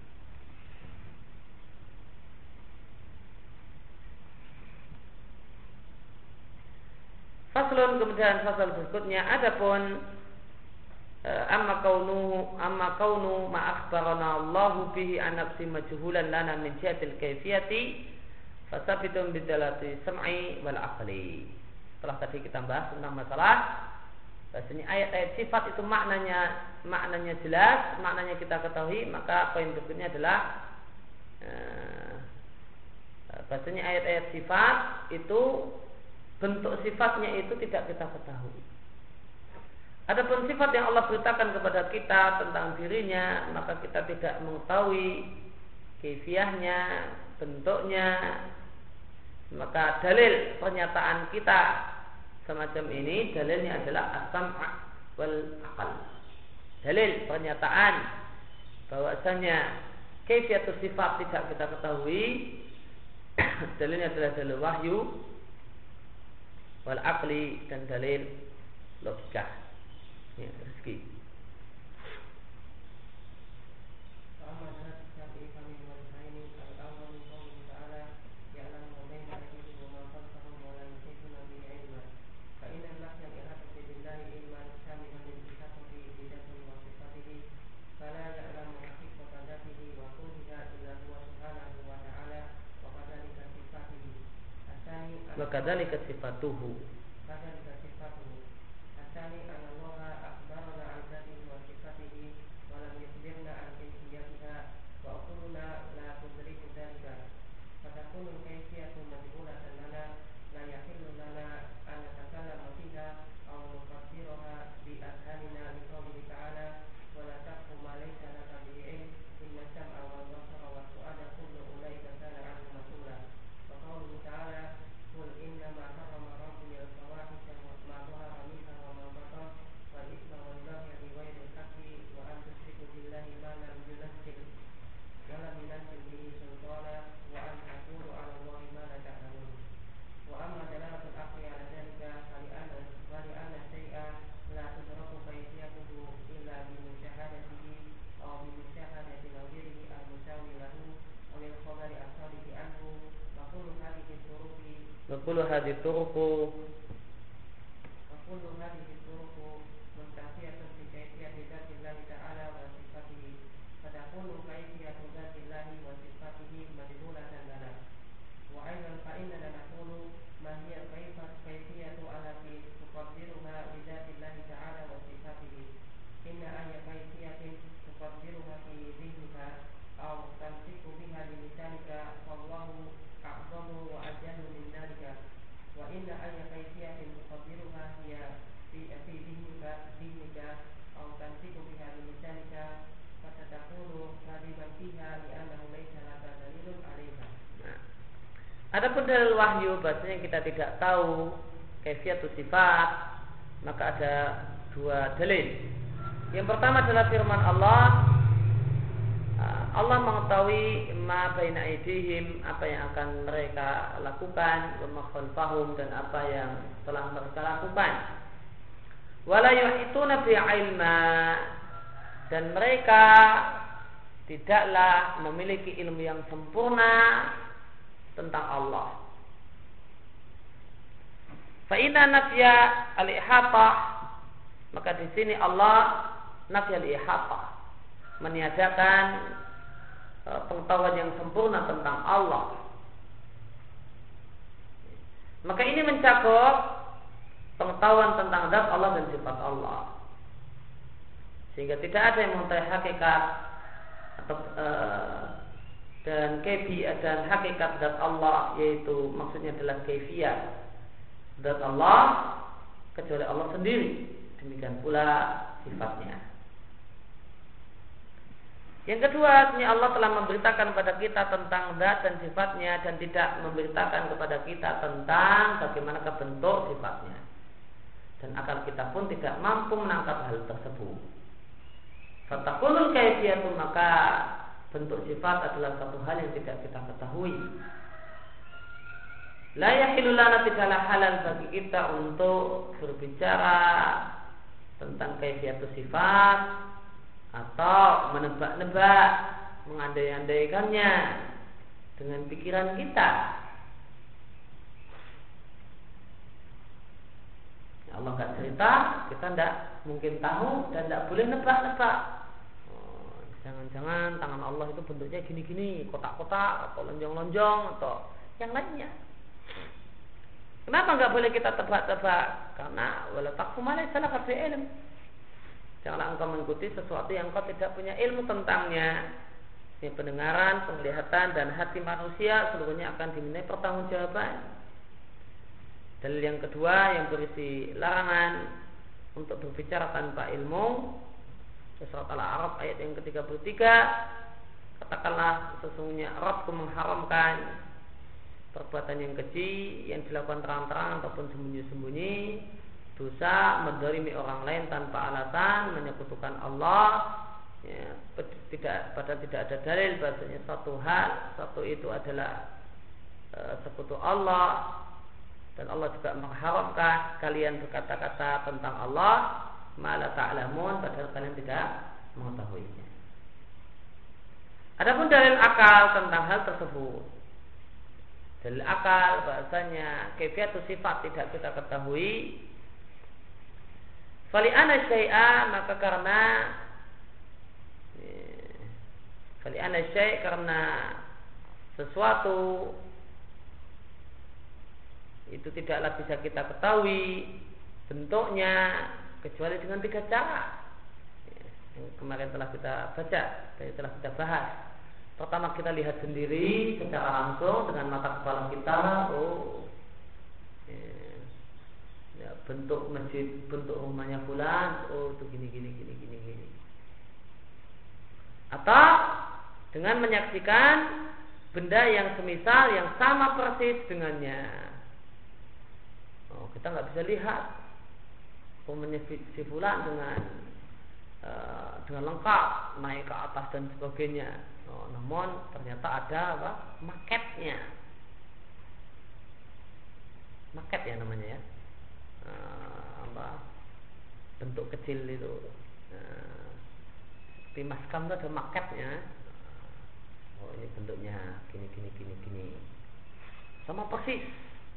Faslun, kemudian fasal berikutnya, adapun amma kaunu amma kaunu ma akhbarana Allahu bihi an nafsi majhulan lana min jihatil kaifiyati fasabitun bidalati sam'i wal aqli. Setelah tadi kita bahas tentang masalah bahasanya ayat-ayat sifat itu maknanya maknanya jelas, maknanya kita ketahui, maka poin berikutnya adalah eh, bahasanya ayat-ayat sifat itu bentuk sifatnya itu tidak kita ketahui. Adapun sifat yang Allah beritakan kepada kita tentang dirinya, maka kita tidak mengetahui kaifiahnya, bentuknya. Maka dalil pernyataan kita semacam ini, dalilnya adalah as-sam' wal aqal. Dalil pernyataan bahwasanya kaifiatus sifat tidak kita ketahui, dalilnya adalah dalil wahyu wal aqli, dan dalil logika. Ya, rezeki. Wa kadzalika sifatuhu. Kullu hadhihi turuqu wa kullu hadhihi turuqu muntafiyatun fi kayfiyati dzatillahi ta'ala wa sifatihi, fatakunu kayfiyatu dzatillahi wa sifatihi madhulatan lana. Wa aidan fa innana naqulu ma hiya kayfiyatu allati tuqaddiruha bi dzatillahi ta'ala wa sifatihi. Inna ayya kayfiyatin tuqaddiruha fi dhihnika aw tamsiku biha bi lisanika wallahu a'zamu wa ajallu min dhalika. Wa inna ayya kayfiyatin tuqaddiruha hiya fi Adapun dalil wahyu bahasanya kita tidak tahu kaifiatus sifat, maka ada dua dalil. Yang pertama adalah firman Allah, Allah mengetahui ma baina aydihim, apa yang akan mereka lakukan, wa ma khalfahum, dan apa yang telah mereka lakukan. Wala yuhituna bi ilma, dan mereka tidaklah memiliki ilmu yang sempurna tentang Allah. Fa inna nafya al-ihata, maka di sini Allah nafya al-ihata, meniadakan pengetahuan yang sempurna tentang Allah. Maka ini mencakup pengetahuan tentang zat Allah dan sifat Allah, sehingga tidak ada yang mengetahui hakikat atau uh, dan kaifiyah dan hakikat zat Allah, yaitu maksudnya adalah kaifiyah zat Allah, kecuali Allah sendiri. Demikian pula sifatnya. Yang kedua, ini Allah telah memberitakan kepada kita tentang zat dan sifatnya, dan tidak memberitakan kepada kita tentang bagaimana bentuk sifatnya, dan akal kita pun tidak mampu menangkap hal tersebut. Fatakunul kaifiyatu, maka bentuk sifat adalah satu hal yang tidak kita ketahui. La yahilu lana, tidaklah halal bagi kita untuk berbicara tentang kaifiatus sifat atau menebak-nebak, mengandai-andaikannya dengan pikiran kita. Allah nggak cerita, kita tidak mungkin tahu dan tidak boleh nebak-nebak. Oh, jangan-jangan tangan Allah itu bentuknya gini-gini, kotak-kotak atau lonjong-lonjong atau yang lainnya. Kenapa nggak boleh kita tebak-tebak? Karena wala taqfu ma laysa laka bihi ilm. Janganlah engkau mengikuti sesuatu yang engkau tidak punya ilmu tentangnya. Ini pendengaran, penglihatan, dan hati manusia seluruhnya akan dimintai pertanggungjawaban. Dalil yang kedua yang berisi larangan untuk berbicara tanpa ilmu, surat Al-A'raf ayat yang ke tiga puluh tiga, katakanlah sesungguhnya Rabbku mengharamkan perbuatan yang keji yang dilakukan terang-terang ataupun sembunyi-sembunyi, dosa mendolimi orang lain tanpa alasan, menyekutukan Allah, ya, tidak, padahal tidak ada dalil bahasanya satu hal satu itu adalah e, sekutu Allah. Dan Allah juga mengharamkan kalian berkata-kata tentang Allah ma la ta'lamun, padahal kalian tidak mengetahuinya. Adapun dalil akal tentang hal tersebut, dalil akal bahasanya kaifiatus sifat tidak kita ketahui. Fali ana syai'a, maka karena fali ana syai' karena sesuatu itu tidaklah bisa kita ketahui bentuknya kecuali dengan tiga cara. Yang kemarin telah kita baca, telah kita bahas. Pertama, kita lihat sendiri secara langsung dengan mata kepala kita. Oh, ya, bentuk masjid, bentuk rumahnya fulan. Oh, itu gini gini gini gini gini. Atau dengan menyaksikan benda yang semisal, yang sama persis dengannya. Oh, kita nggak bisa lihat rumahnya si fulan dengan uh, dengan lengkap naik ke atas dan sebagainya. Oh, namun ternyata ada apa? Maketnya, maket ya namanya ya, uh, apa? Bentuk kecil itu. Uh, di maskam itu ada maketnya. Oh, ini bentuknya gini gini gini gini, sama persis.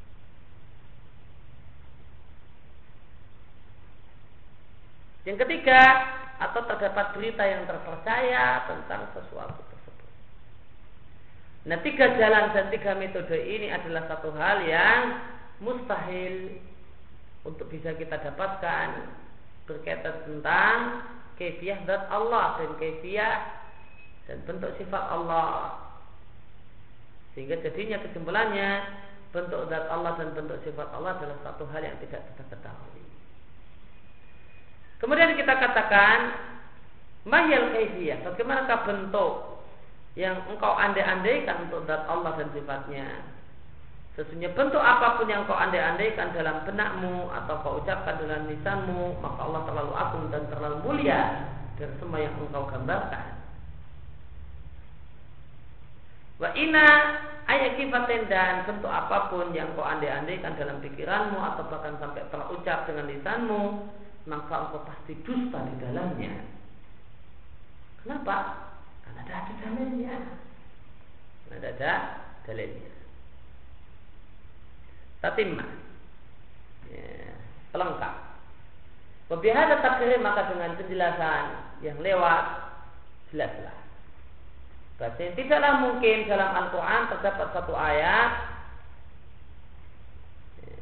Yang ketiga, atau terdapat berita yang terpercaya tentang sesuatu tersebut. Nah, tiga jalan dan tiga metode ini adalah satu hal yang mustahil untuk bisa kita dapatkan berkaitan tentang kaifiyah zat Allah dan kaifiyah dan bentuk sifat Allah. Sehingga jadinya kesimpulannya, bentuk zat Allah dan bentuk sifat Allah adalah satu hal yang tidak kita ketahui. Kemudian kita katakan mahyal kaifiyah, bagaimanakah bentuk yang engkau andai-andaikan untuk zat Allah dan sifatnya? Sesungguhnya bentuk apapun yang kau andai-andaikan dalam benakmu atau kau ucapkan dalam lisanmu, maka Allah terlalu agung dan terlalu mulia dari semua yang engkau gambarkan. Wa inna ayat kifatin, dan bentuk apapun yang kau andai-andaikan dalam pikiranmu atau bahkan sampai terucap dengan lisanmu, maka engkau pasti dusta di dalamnya. Kenapa? Karena ada ada dalilnya. Karena ada ada dalilnya. Tatimah, ya, pelengkap. Wabihada takdir, maka dengan penjelasan yang lewat jelaslah. Berarti tidaklah mungkin dalam Al-Quran terdapat satu ayat ya,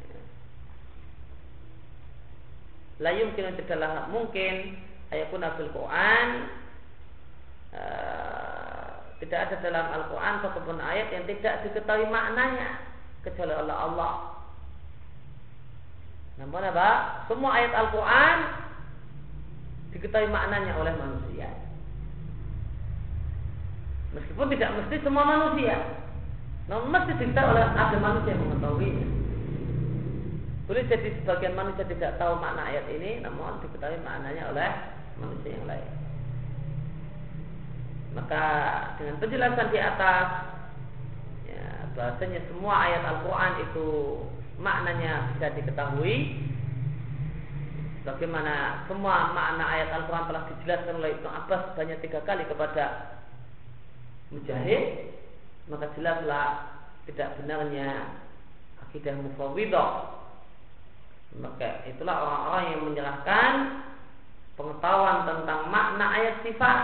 la yumkin, tidaklah mungkin ayatun fil Quran, uh, tidak ada dalam Al-Quran satupun ayat yang tidak diketahui maknanya kecuali oleh Allah. Namun apa? Semua ayat Al-Quran diketahui maknanya oleh manusia. Meskipun tidak mesti semua manusia, namun mesti diketahui oleh ada manusia yang mengetahuinya. Boleh jadi sebagian manusia tidak tahu makna ayat ini, namun diketahui maknanya oleh manusia yang lain. Maka dengan penjelasan di atas, bahasanya semua ayat Al-Quran itu maknanya bisa diketahui, bagaimana semua makna ayat Al-Quran telah dijelaskan oleh Ibnu Abbas banyak tiga kali kepada Mujahid, maka jelaslah tidak benarnya akidah mufawwidah. Maka itulah orang-orang yang menyerahkan pengetahuan tentang makna ayat sifat,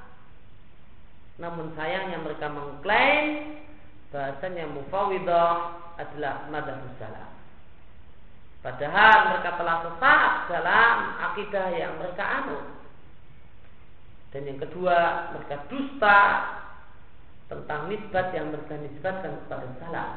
namun sayangnya mereka mengklaim bahasanya mufawwidah adalah madzhabus salaf. Padahal mereka telah sesat dalam akidah yang mereka anut. Dan yang kedua, mereka dusta tentang nisbat yang mereka nisbatkan kepada salaf.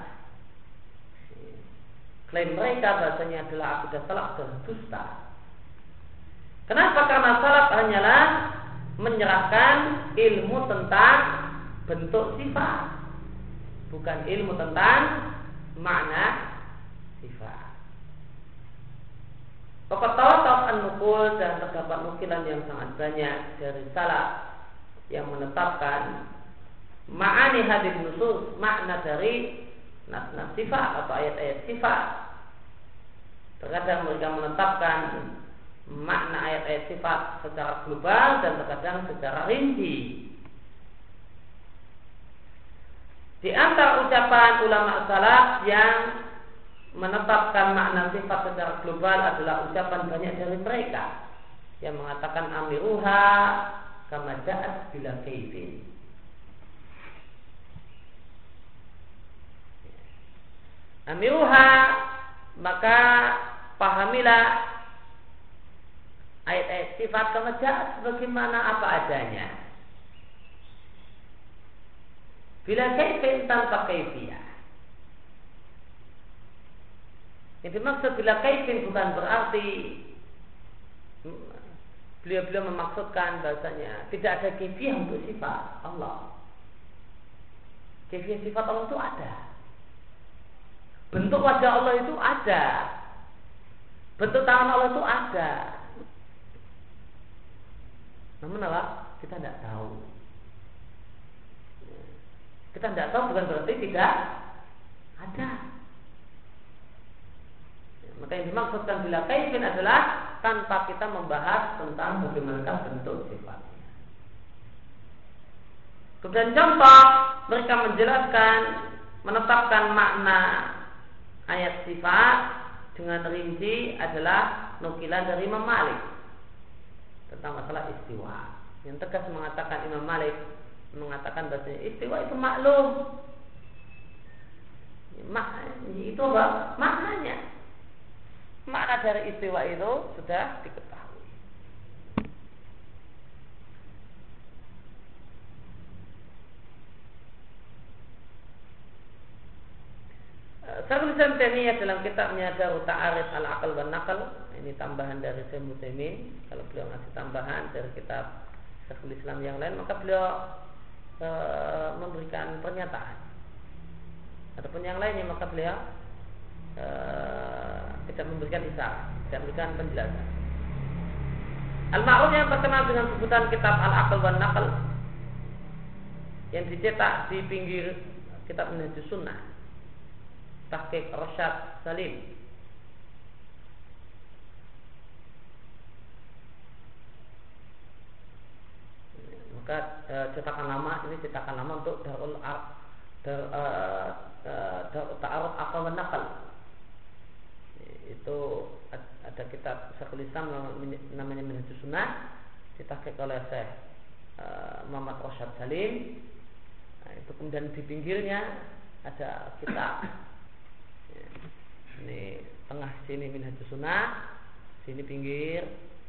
Klaim mereka bahasanya adalah akidah salaf dan dusta. Kenapa? Karena salaf hanyalah menyerahkan ilmu tentang bentuk sifat, bukan ilmu tentang makna sifat. Pokok tawaf an-nukul, dan terdapat nukilan yang sangat banyak dari salaf yang menetapkan ma'ani hadis nusus, makna dari nas-nas sifat atau ayat-ayat sifat. Terkadang mereka menetapkan makna ayat-ayat sifat secara global dan terkadang secara rinci. Di antara ucapan ulama salaf yang menetapkan makna sifat secara global adalah ucapan banyak dari mereka yang mengatakan amiruha kama ja'at bila kaifin. Amiruha, maka pahamilah ayat-ayat sifat kama ja'at sebagaimana apa adanya. Bila kaifin, tanpa kaifiyah. Yang dimaksud bila kaifin bukan berarti beliau-beliau memaksudkan bahasanya tidak ada kaifiyah untuk sifat Allah. Kaifiyah sifat Allah itu ada. Bentuk wajah Allah itu ada. Bentuk tangan Allah itu ada. Namun apa? Kita tidak tahu. Kita tidak tahu bukan berarti tidak ada. Maka yang dimaksudkan bila kaifin adalah tanpa kita membahas tentang bagaimana bentuk sifatnya. Kemudian contoh, mereka menjelaskan, menetapkan makna ayat sifat dengan rinci adalah nukilan dari Imam Malik tentang masalah istiwa. Yang tegas mengatakan Imam Malik mengatakan bahasanya istiwa itu maklum. Itu apa? Maknanya. Makna dari istiwa itu sudah diketahui. Syekhul Islam Taimiyah dalam kitabnya Darut Ta'arif Al-Aql wan Naql, ini tambahan dari Syekh Utsaimin. Kalau beliau ngasih tambahan dari kitab Syekhul Islam yang lain, maka beliau e, memberikan pernyataan Adapun yang lainnya maka beliau uh, tidak memberikan isyarat, tidak memberikan penjelasan. Al-Ma'ruf yang terkenal dengan sebutan kitab Al-Aql wan Naql yang dicetak di pinggir kitab Minhajus Sunnah Tahqiq Rasyad Salim. Maka e, cetakan lama ini cetakan lama untuk Darul Ar Dar e, e, Darul Ta'aruf Aql wan Naql. Itu ada kitab Syekhul Islam namanya Minhajus Sunnah ditahqiq oleh Syekh e, Muhammad Rasyad Salim. Nah, itu kemudian di pinggirnya ada kitab. Ini tengah sini Minhajus Sunnah, sini pinggir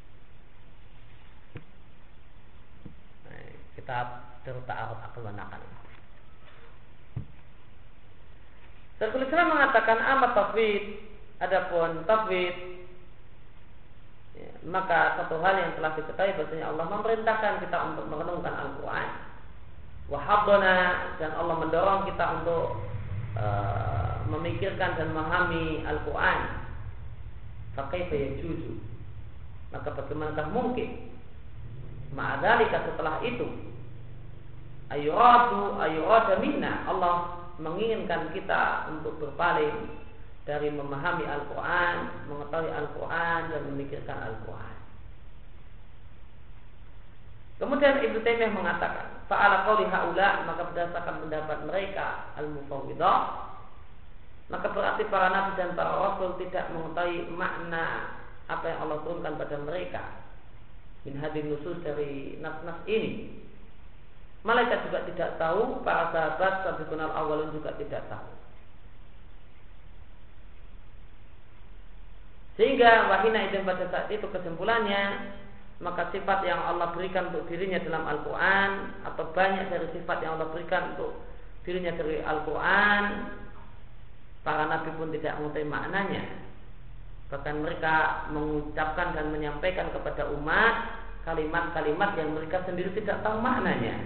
nah, kitab Darul Ta'aruf Aql wan Naql. Syekhul Islam mengatakan amat tafwid, adapun tafwid ya, maka satu hal yang telah diketahui bahwasanya Allah memerintahkan kita untuk merenungkan Al-Quran, wahabdona, dan Allah mendorong kita untuk uh, memikirkan dan memahami Al-Quran. Fakaifa yajuzu, maka bagaimanakah mungkin ma'adzalika setelah itu ayuradu ayurada minna, Allah menginginkan kita untuk berpaling dari memahami Al-Quran, mengetahui Al-Quran dan memikirkan Al-Quran. Kemudian Ibnu Taimiyah mengatakan, fa'ala qauli haula, maka berdasarkan pendapat mereka al-mufawwidah, maka berarti para nabi dan para rasul tidak mengetahui makna apa yang Allah turunkan pada mereka min hadin nusus dari nas-nas ini. Malaikat juga tidak tahu, para sahabat sabiqun al-awwalun juga tidak tahu. Sehingga wahina itu pada saat itu kesimpulannya, maka sifat yang Allah berikan untuk dirinya dalam Al-Quran, atau banyak dari sifat yang Allah berikan untuk dirinya dari Al-Quran, para nabi pun tidak mengetahui maknanya. Bahkan mereka mengucapkan dan menyampaikan kepada umat kalimat-kalimat yang mereka sendiri tidak tahu maknanya.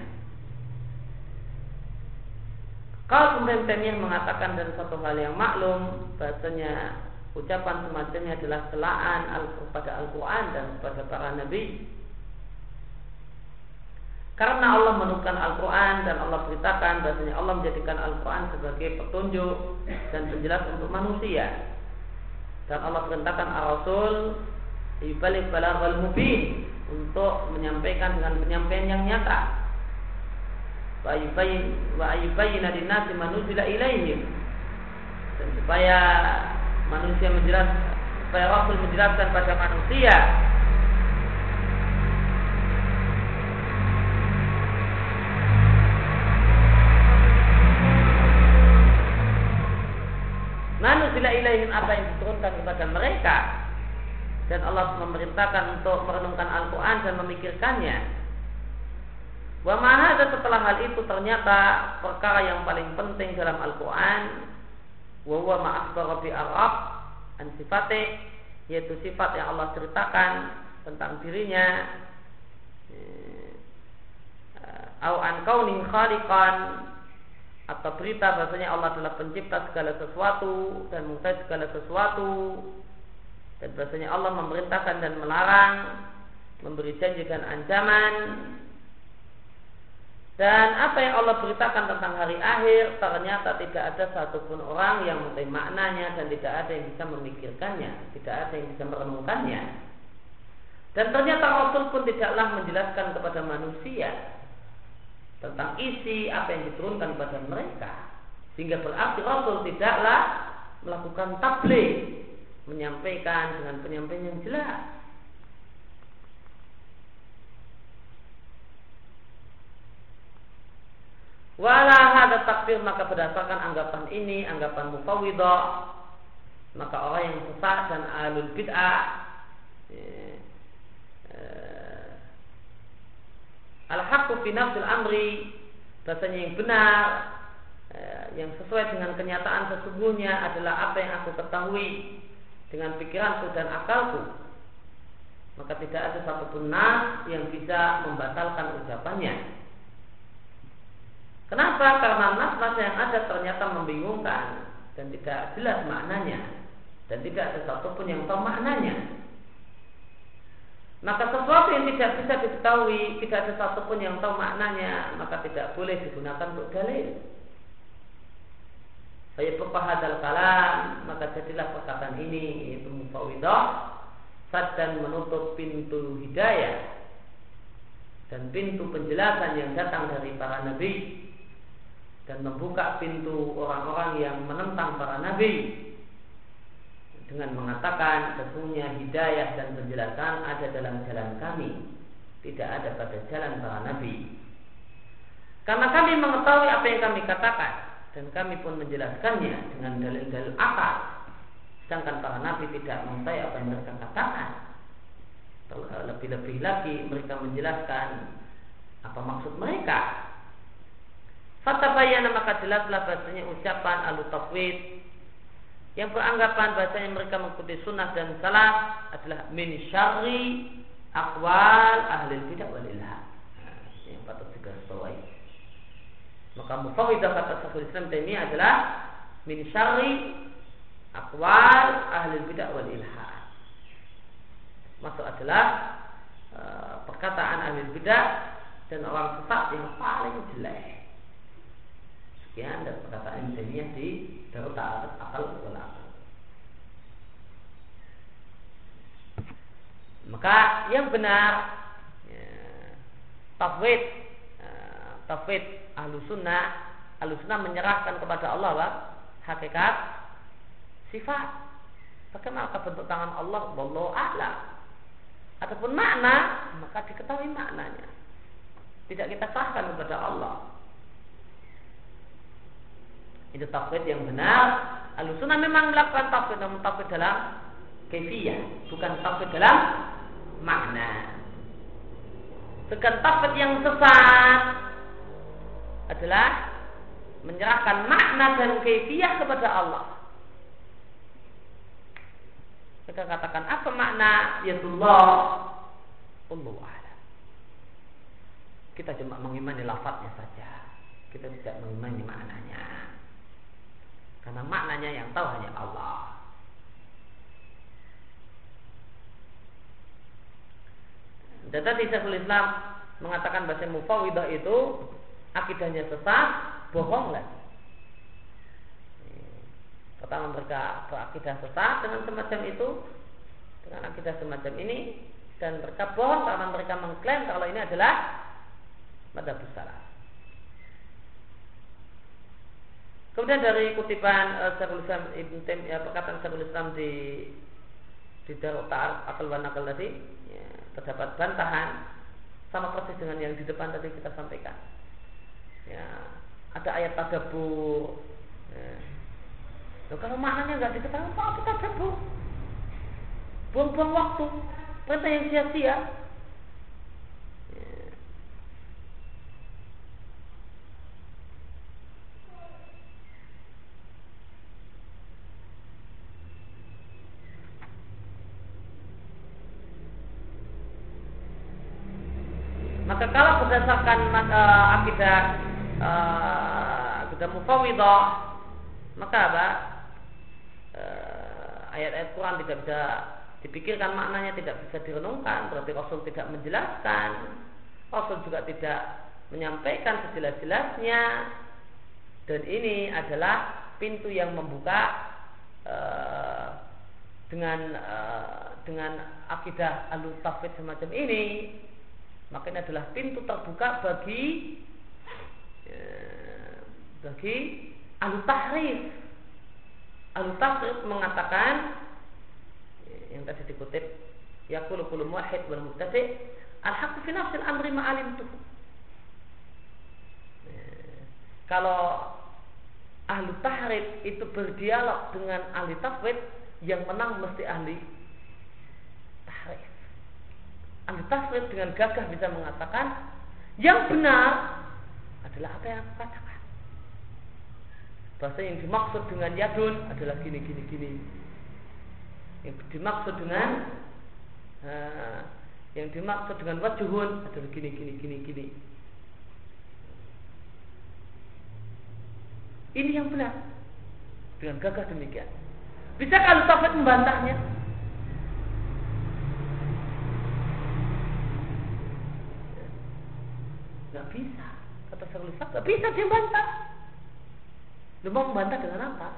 Kalau kemudian Taimiyah mengatakan dan satu hal yang maklum, bahasanya ucapan semacamnya adalah celaan kepada Al-Quran dan kepada para nabi, karena Allah menurunkan Al-Quran dan Allah beritakan bahasanya Allah menjadikan Al-Quran sebagai petunjuk dan penjelas untuk manusia, dan Allah perintahkan Ar-Rasul ibalik balaghal mubin, untuk menyampaikan dengan penyampaian yang nyata, wa ayubayyin wa ayubayyina linnasi ma nuzila ilaihim, dan supaya manusia menjelaskan, supaya Rasul menjelaskan pada manusia manuzila ilaihim, apa yang diturunkan kepada mereka, dan Allah memerintahkan untuk merenungkan Al-Quran dan memikirkannya. Wa ma'hadza, setelah hal itu ternyata perkara yang paling penting dalam Al-Quran, wa huwa ma akhbara bi arab an sifate, yaitu sifat yang Allah ceritakan tentang dirinya, au an kaunin khaliqan, atau berita bahasanya Allah adalah pencipta segala sesuatu dan mengetahui segala sesuatu, dan bahasanya Allah memerintahkan dan melarang, memberi janji dan ancaman. Dan apa yang Allah beritakan tentang hari akhir, ternyata tidak ada satupun orang yang mengetahui maknanya, dan tidak ada yang bisa memikirkannya, tidak ada yang bisa merenungkannya. Dan ternyata Rasul pun tidaklah menjelaskan kepada manusia tentang isi apa yang diturunkan kepada mereka, sehingga berarti Rasul tidaklah melakukan tabligh, menyampaikan dengan penyampaian yang jelas. Wala hada takfir, maka berdasarkan anggapan ini, anggapan mufawwidah, maka orang yang sesat dan ahlul bid'ah eh, eh, al-haqqu fi nafsil amri, bahasanya yang benar, eh, yang sesuai dengan kenyataan sesungguhnya adalah apa yang aku ketahui dengan pikiranku dan akalku, maka tidak ada satupun nas yang bisa membatalkan ucapannya. Kenapa? Karena nas-nas yang ada ternyata membingungkan dan tidak jelas maknanya, dan tidak ada satupun yang tahu maknanya. Maka sesuatu yang tidak bisa diketahui, tidak ada satupun yang tahu maknanya, maka tidak boleh digunakan untuk dalil. Saya berpahadal kalam, maka jadilah perkataan ini, yaitu mufawwidah, sad dan menutup pintu hidayah dan pintu penjelasan yang datang dari para nabi, dan membuka pintu orang-orang yang menentang para nabi dengan mengatakan sesungguhnya hidayah dan penjelasan ada dalam jalan kami, tidak ada pada jalan para nabi. Karena kami mengetahui apa yang kami katakan dan kami pun menjelaskannya dengan dalil-dalil akal, sedangkan para nabi tidak mengetahui apa yang mereka katakan. Lebih-lebih lagi mereka menjelaskan apa maksud mereka. Fatabayyana, maka jelaslah bahasanya ucapan ahlu tafwid yang beranggapan bahasanya mereka mengikuti sunnah dan salaf adalah min syarri aqwal ahli bidah wal ilhad. Nah, yang patut digarisbawahi. Maka mufawwidah kata Syekhul Islam Taimiyah adalah min syarri aqwal ahli bidah wal ilhad. Maksud adalah e, perkataan ahli bidah dan orang sesat yang paling jelek. Sekian dan perkataan Taimiyah di Darut Ta'aruf Akal wal Aqal. Maka yang benar ya, tafwid ya, tafwid ahlu sunnah, ahlu sunnah menyerahkan kepada Allah bah, hakikat sifat. Bagaimana bentuk tangan Allah? Wallahu a'lam. Ataupun makna, maka diketahui maknanya. Tidak kita serahkan kepada Allah. Itu tafwid yang benar. Ahlussunnah memang melakukan tafwid, namun tafwid dalam kaifiyah, bukan tafwid dalam makna. Sedangkan tafwid yang sesat adalah menyerahkan makna dan kaifiyah kepada Allah. Mereka katakan apa makna yadullah? Allahu a'lam. Kita cuma mengimani lafadznya saja. Kita tidak mengimani maknanya. Karena maknanya yang tahu hanya Allah. Dan tadi Syekhul Islam mengatakan bahasa mufawwidah itu akidahnya sesat, bohong lagi. Pertama mereka berakidah sesat dengan semacam itu, dengan akidah semacam ini, dan mereka bohong karena mereka mengklaim kalau ini adalah madzhabus salaf. Kemudian dari kutipan uh, Syekhul Islam Ibn Taimiyah, perkataan Syekhul Islam di di Darut Ta'aruf Akal wa Naqal tadi, ya, terdapat bantahan sama persis dengan yang di depan tadi kita sampaikan. Ya, ada ayat tadabbur. Ya. Loh, kalau maknanya nggak diketahui, apa kita tadabbur? Buang-buang waktu, perintah yang sia-sia. Maka kalau berdasarkan uh, akidah uh, akidah mufawwidah, maka apa? Uh, ayat-ayat Quran tidak bisa dipikirkan maknanya, tidak bisa direnungkan, berarti Rasul tidak menjelaskan, Rasul juga tidak menyampaikan sejelas-jelasnya, dan ini adalah pintu yang membuka uh, dengan uh, dengan akidah ahlu tafwid semacam ini. Maka ini adalah pintu terbuka bagi ya, bagi ahlu tahrif. Ahlu tahrif mengatakan yang tadi dikutip, yaqulu kullu muwahhid wal mubtadi' al-haqqu fi nafsil amri ma'alimtuhu. Ya, kalau ahlu tahrif itu berdialog dengan ahli tafwid, yang menang mesti ahli tahrif. Ahli tafwid dengan gagah bisa mengatakan yang benar adalah apa yang aku katakan. Bahasa yang dimaksud dengan yadun adalah gini gini gini. Yang dimaksud dengan uh, yang dimaksud dengan wajhun adalah gini gini gini gini. Ini yang benar. Dengan gagah demikian. Bisa kalau Taufik membantahnya? Gak bisa. Kata Syekhul Islam, gak bisa dia bantah. Dia mau membantah dengan apa?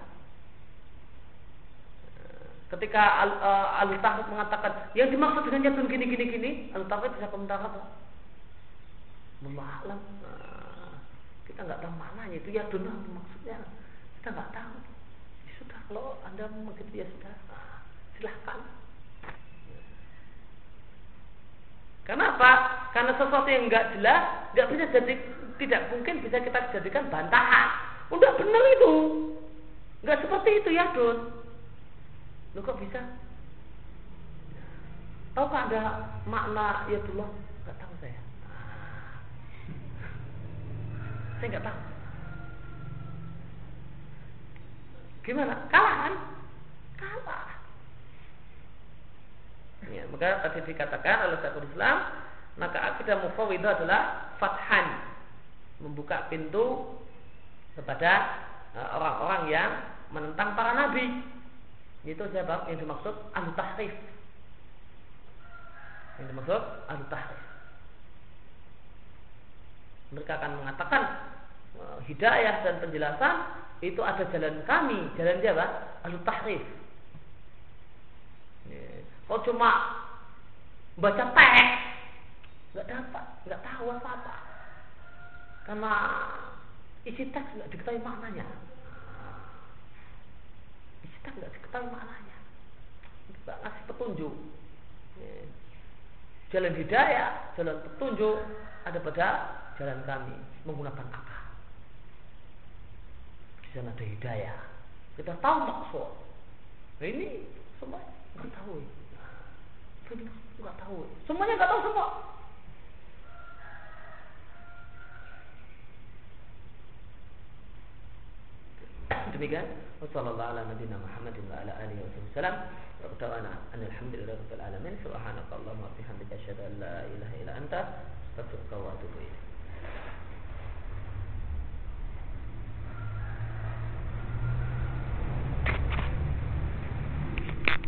Ketika Al-Tahrid mengatakan yang dimaksud dengan yadun gini gini gini, Al-Tahrid bisa komentar apa? Wallahu a'lam. Nah, kita nggak tahu maknanya itu yadun apa maksudnya. Kita nggak tahu. Ya sudah, kalau Anda begitu ya sudah. Nah, silahkan. Kenapa? Karena sesuatu yang nggak jelas nggak bisa jadi, tidak mungkin bisa kita jadikan bantahan. Udah benar itu, nggak seperti itu yadun. Lu kok bisa? Tahukah ada makna yadullah? Gak tahu saya. Saya gak tahu. Gimana? Kalah kan? Kalah. Ya, maka tadi dikatakan oleh Syekhul Islam, maka akidah mufawwidah adalah fathan, membuka pintu kepada orang-orang yang menentang para nabi. Itu siapa yang dimaksud al-tahrif. Yang dimaksud al-tahrif. Mereka akan mengatakan hidayah dan penjelasan itu ada jalan kami, jalan siapa? Al-tahrif. Kalau cuma baca teks nggak dapat, nggak tahu apa-apa. Karena isi teks nggak diketahui maknanya. Kita nggak diketahui maknanya. Kita ngasih petunjuk. Jalan hidayah, jalan petunjuk ada pada jalan kami menggunakan akal. Di sana ada hidayah. Kita tahu maksud. Nah, ini semua nggak tahu. Ini nggak tahu. Semuanya nggak tahu semua. Demikian wasallallahu ala nabiyina Muhammadin wa ala alihi wasallam wa ta'ala alhamdulillahi rabbil alamin subhanakallahumma wa bihamdika asyhadu an la ilaha illa anta astaghfiruka wa atubu ilaik.